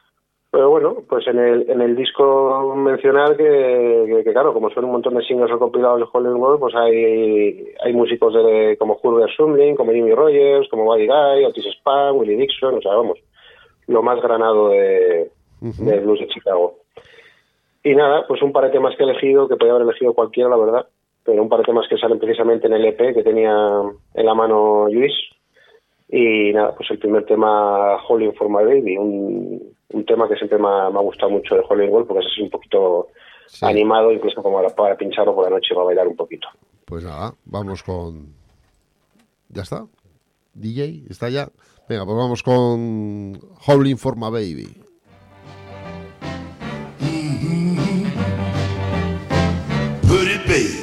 Pero bueno, pues en el en el disco mencionar que, que, que claro, como son un montón de singles recopilados de Howlin' Wolf, pues hay hay músicos de, como Herbert Sumlin, como Jimmy Rogers, como Buddy Guy, Otis Spann, Willie Dixon, o sea, vamos, lo más granado de, uh-huh. de blues de Chicago. Y nada, pues un par de temas que he elegido, que podía haber elegido cualquiera, la verdad, pero un par de temas que salen precisamente en el E P que tenía en la mano Luis. Y nada, pues el primer tema, Howlin' for My Baby, un, un tema que siempre me ha, me ha gustado mucho de Howlin' Wolf, porque es así un poquito sí. animado, incluso como para, para pincharlo por la noche, para bailar un poquito. Pues nada, vamos con... ¿Ya está? ¿D J? ¿Está ya? Venga, pues vamos con Howlin' for My Baby. Mm-hmm. Pretty baby.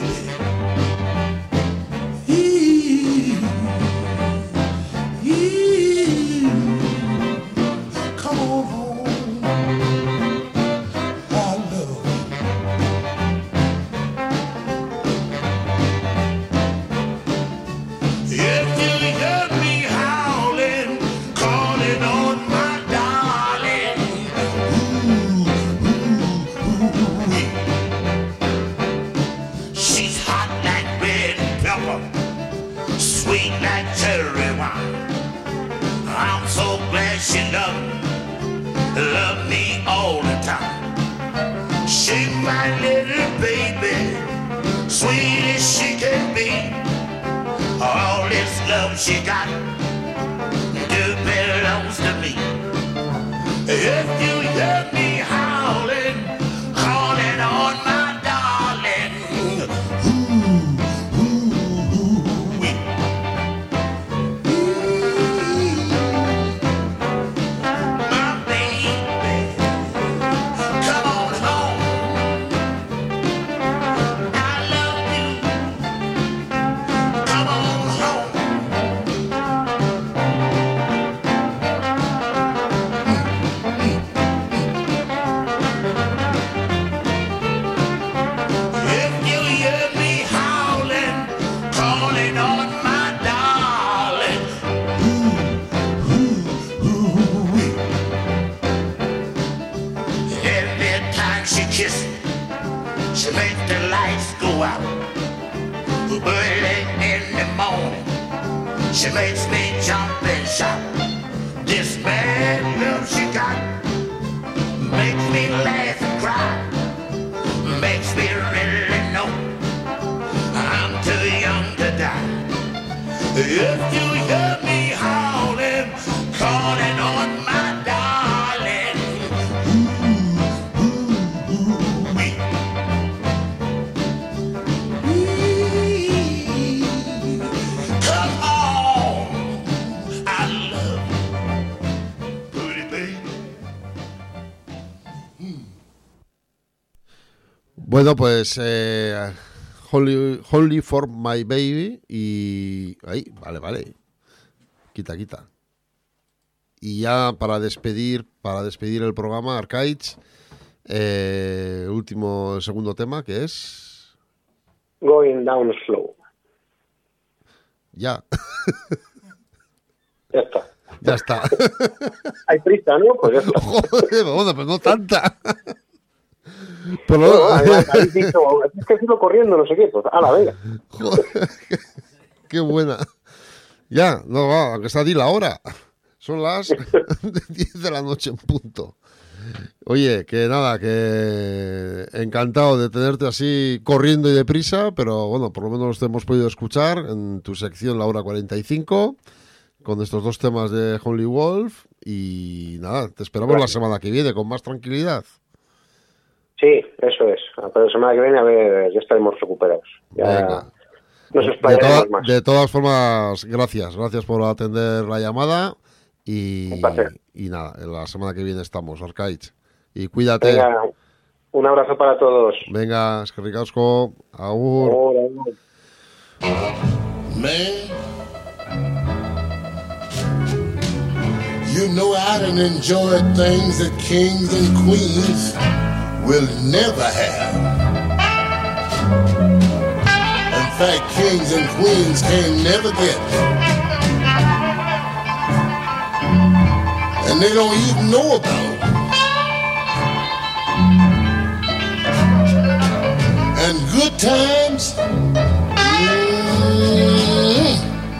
She love, love me all the time. She's my little baby, sweet as she can be. All this love she got, it belongs to me. If you hear me howling, calling on my darling, ooh, ooh, ooh, wee. She makes me jump and shout. This bad love she got makes me laugh and cry. Makes me really know I'm too young to die. If you hear me howling, calling on my darling, ooh, ooh, ooh, wee. Come on, I love you, pretty baby. Bueno, pues eh, Holy, Holy for My Baby y... Ahí, vale, vale. Quita, quita. Y ya para despedir, para despedir el programa, Arcades, eh, último, segundo tema, que es... Going Down Slow. Ya. Ya está. Ya está. Hay prisa, ¿no? Pues ya está. Joder, bueno, pues no tanta. Pero no, además, habéis dicho, es que sigo corriendo, no sé qué, pues a la venga. Joder, qué, qué buena. Ya, no va, aunque está di la hora. Son las diez de la noche en punto. Oye, que nada, que encantado de tenerte así corriendo y deprisa, pero bueno, por lo menos te hemos podido escuchar en tu sección La Hora cuarenta y cinco con estos dos temas de Howlin' Wolf y nada, te esperamos Gracias. La semana que viene con más tranquilidad. Sí, eso es. Pero la semana que viene, a ver, ya estaremos recuperados. Ya Venga. Nos de, toda, más. de todas formas, gracias. Gracias por atender la llamada. Y, y nada, la semana que viene estamos, Arcades. Y cuídate. Venga, un abrazo para todos. Venga, es que ricasco. Agur. Agur. Man, you know I done enjoyed things that kings and queens will never have. In fact, kings and queens can never get. And they don't even know about it. and good times. Mm.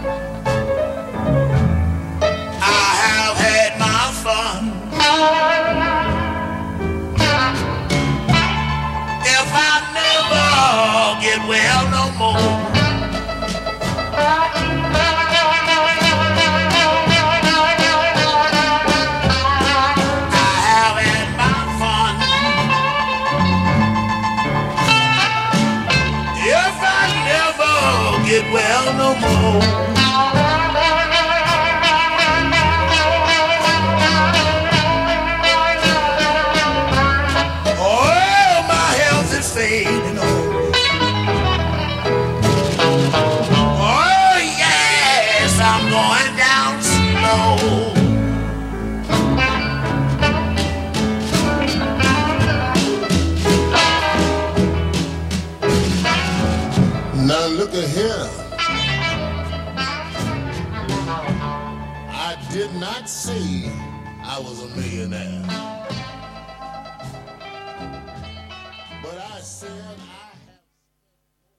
I have had my fun. If I never get well no more, get well no more. Oh, my health is fading away. Oh, yes, I'm going down slow. Now look at here. I did not say I was a millionaire.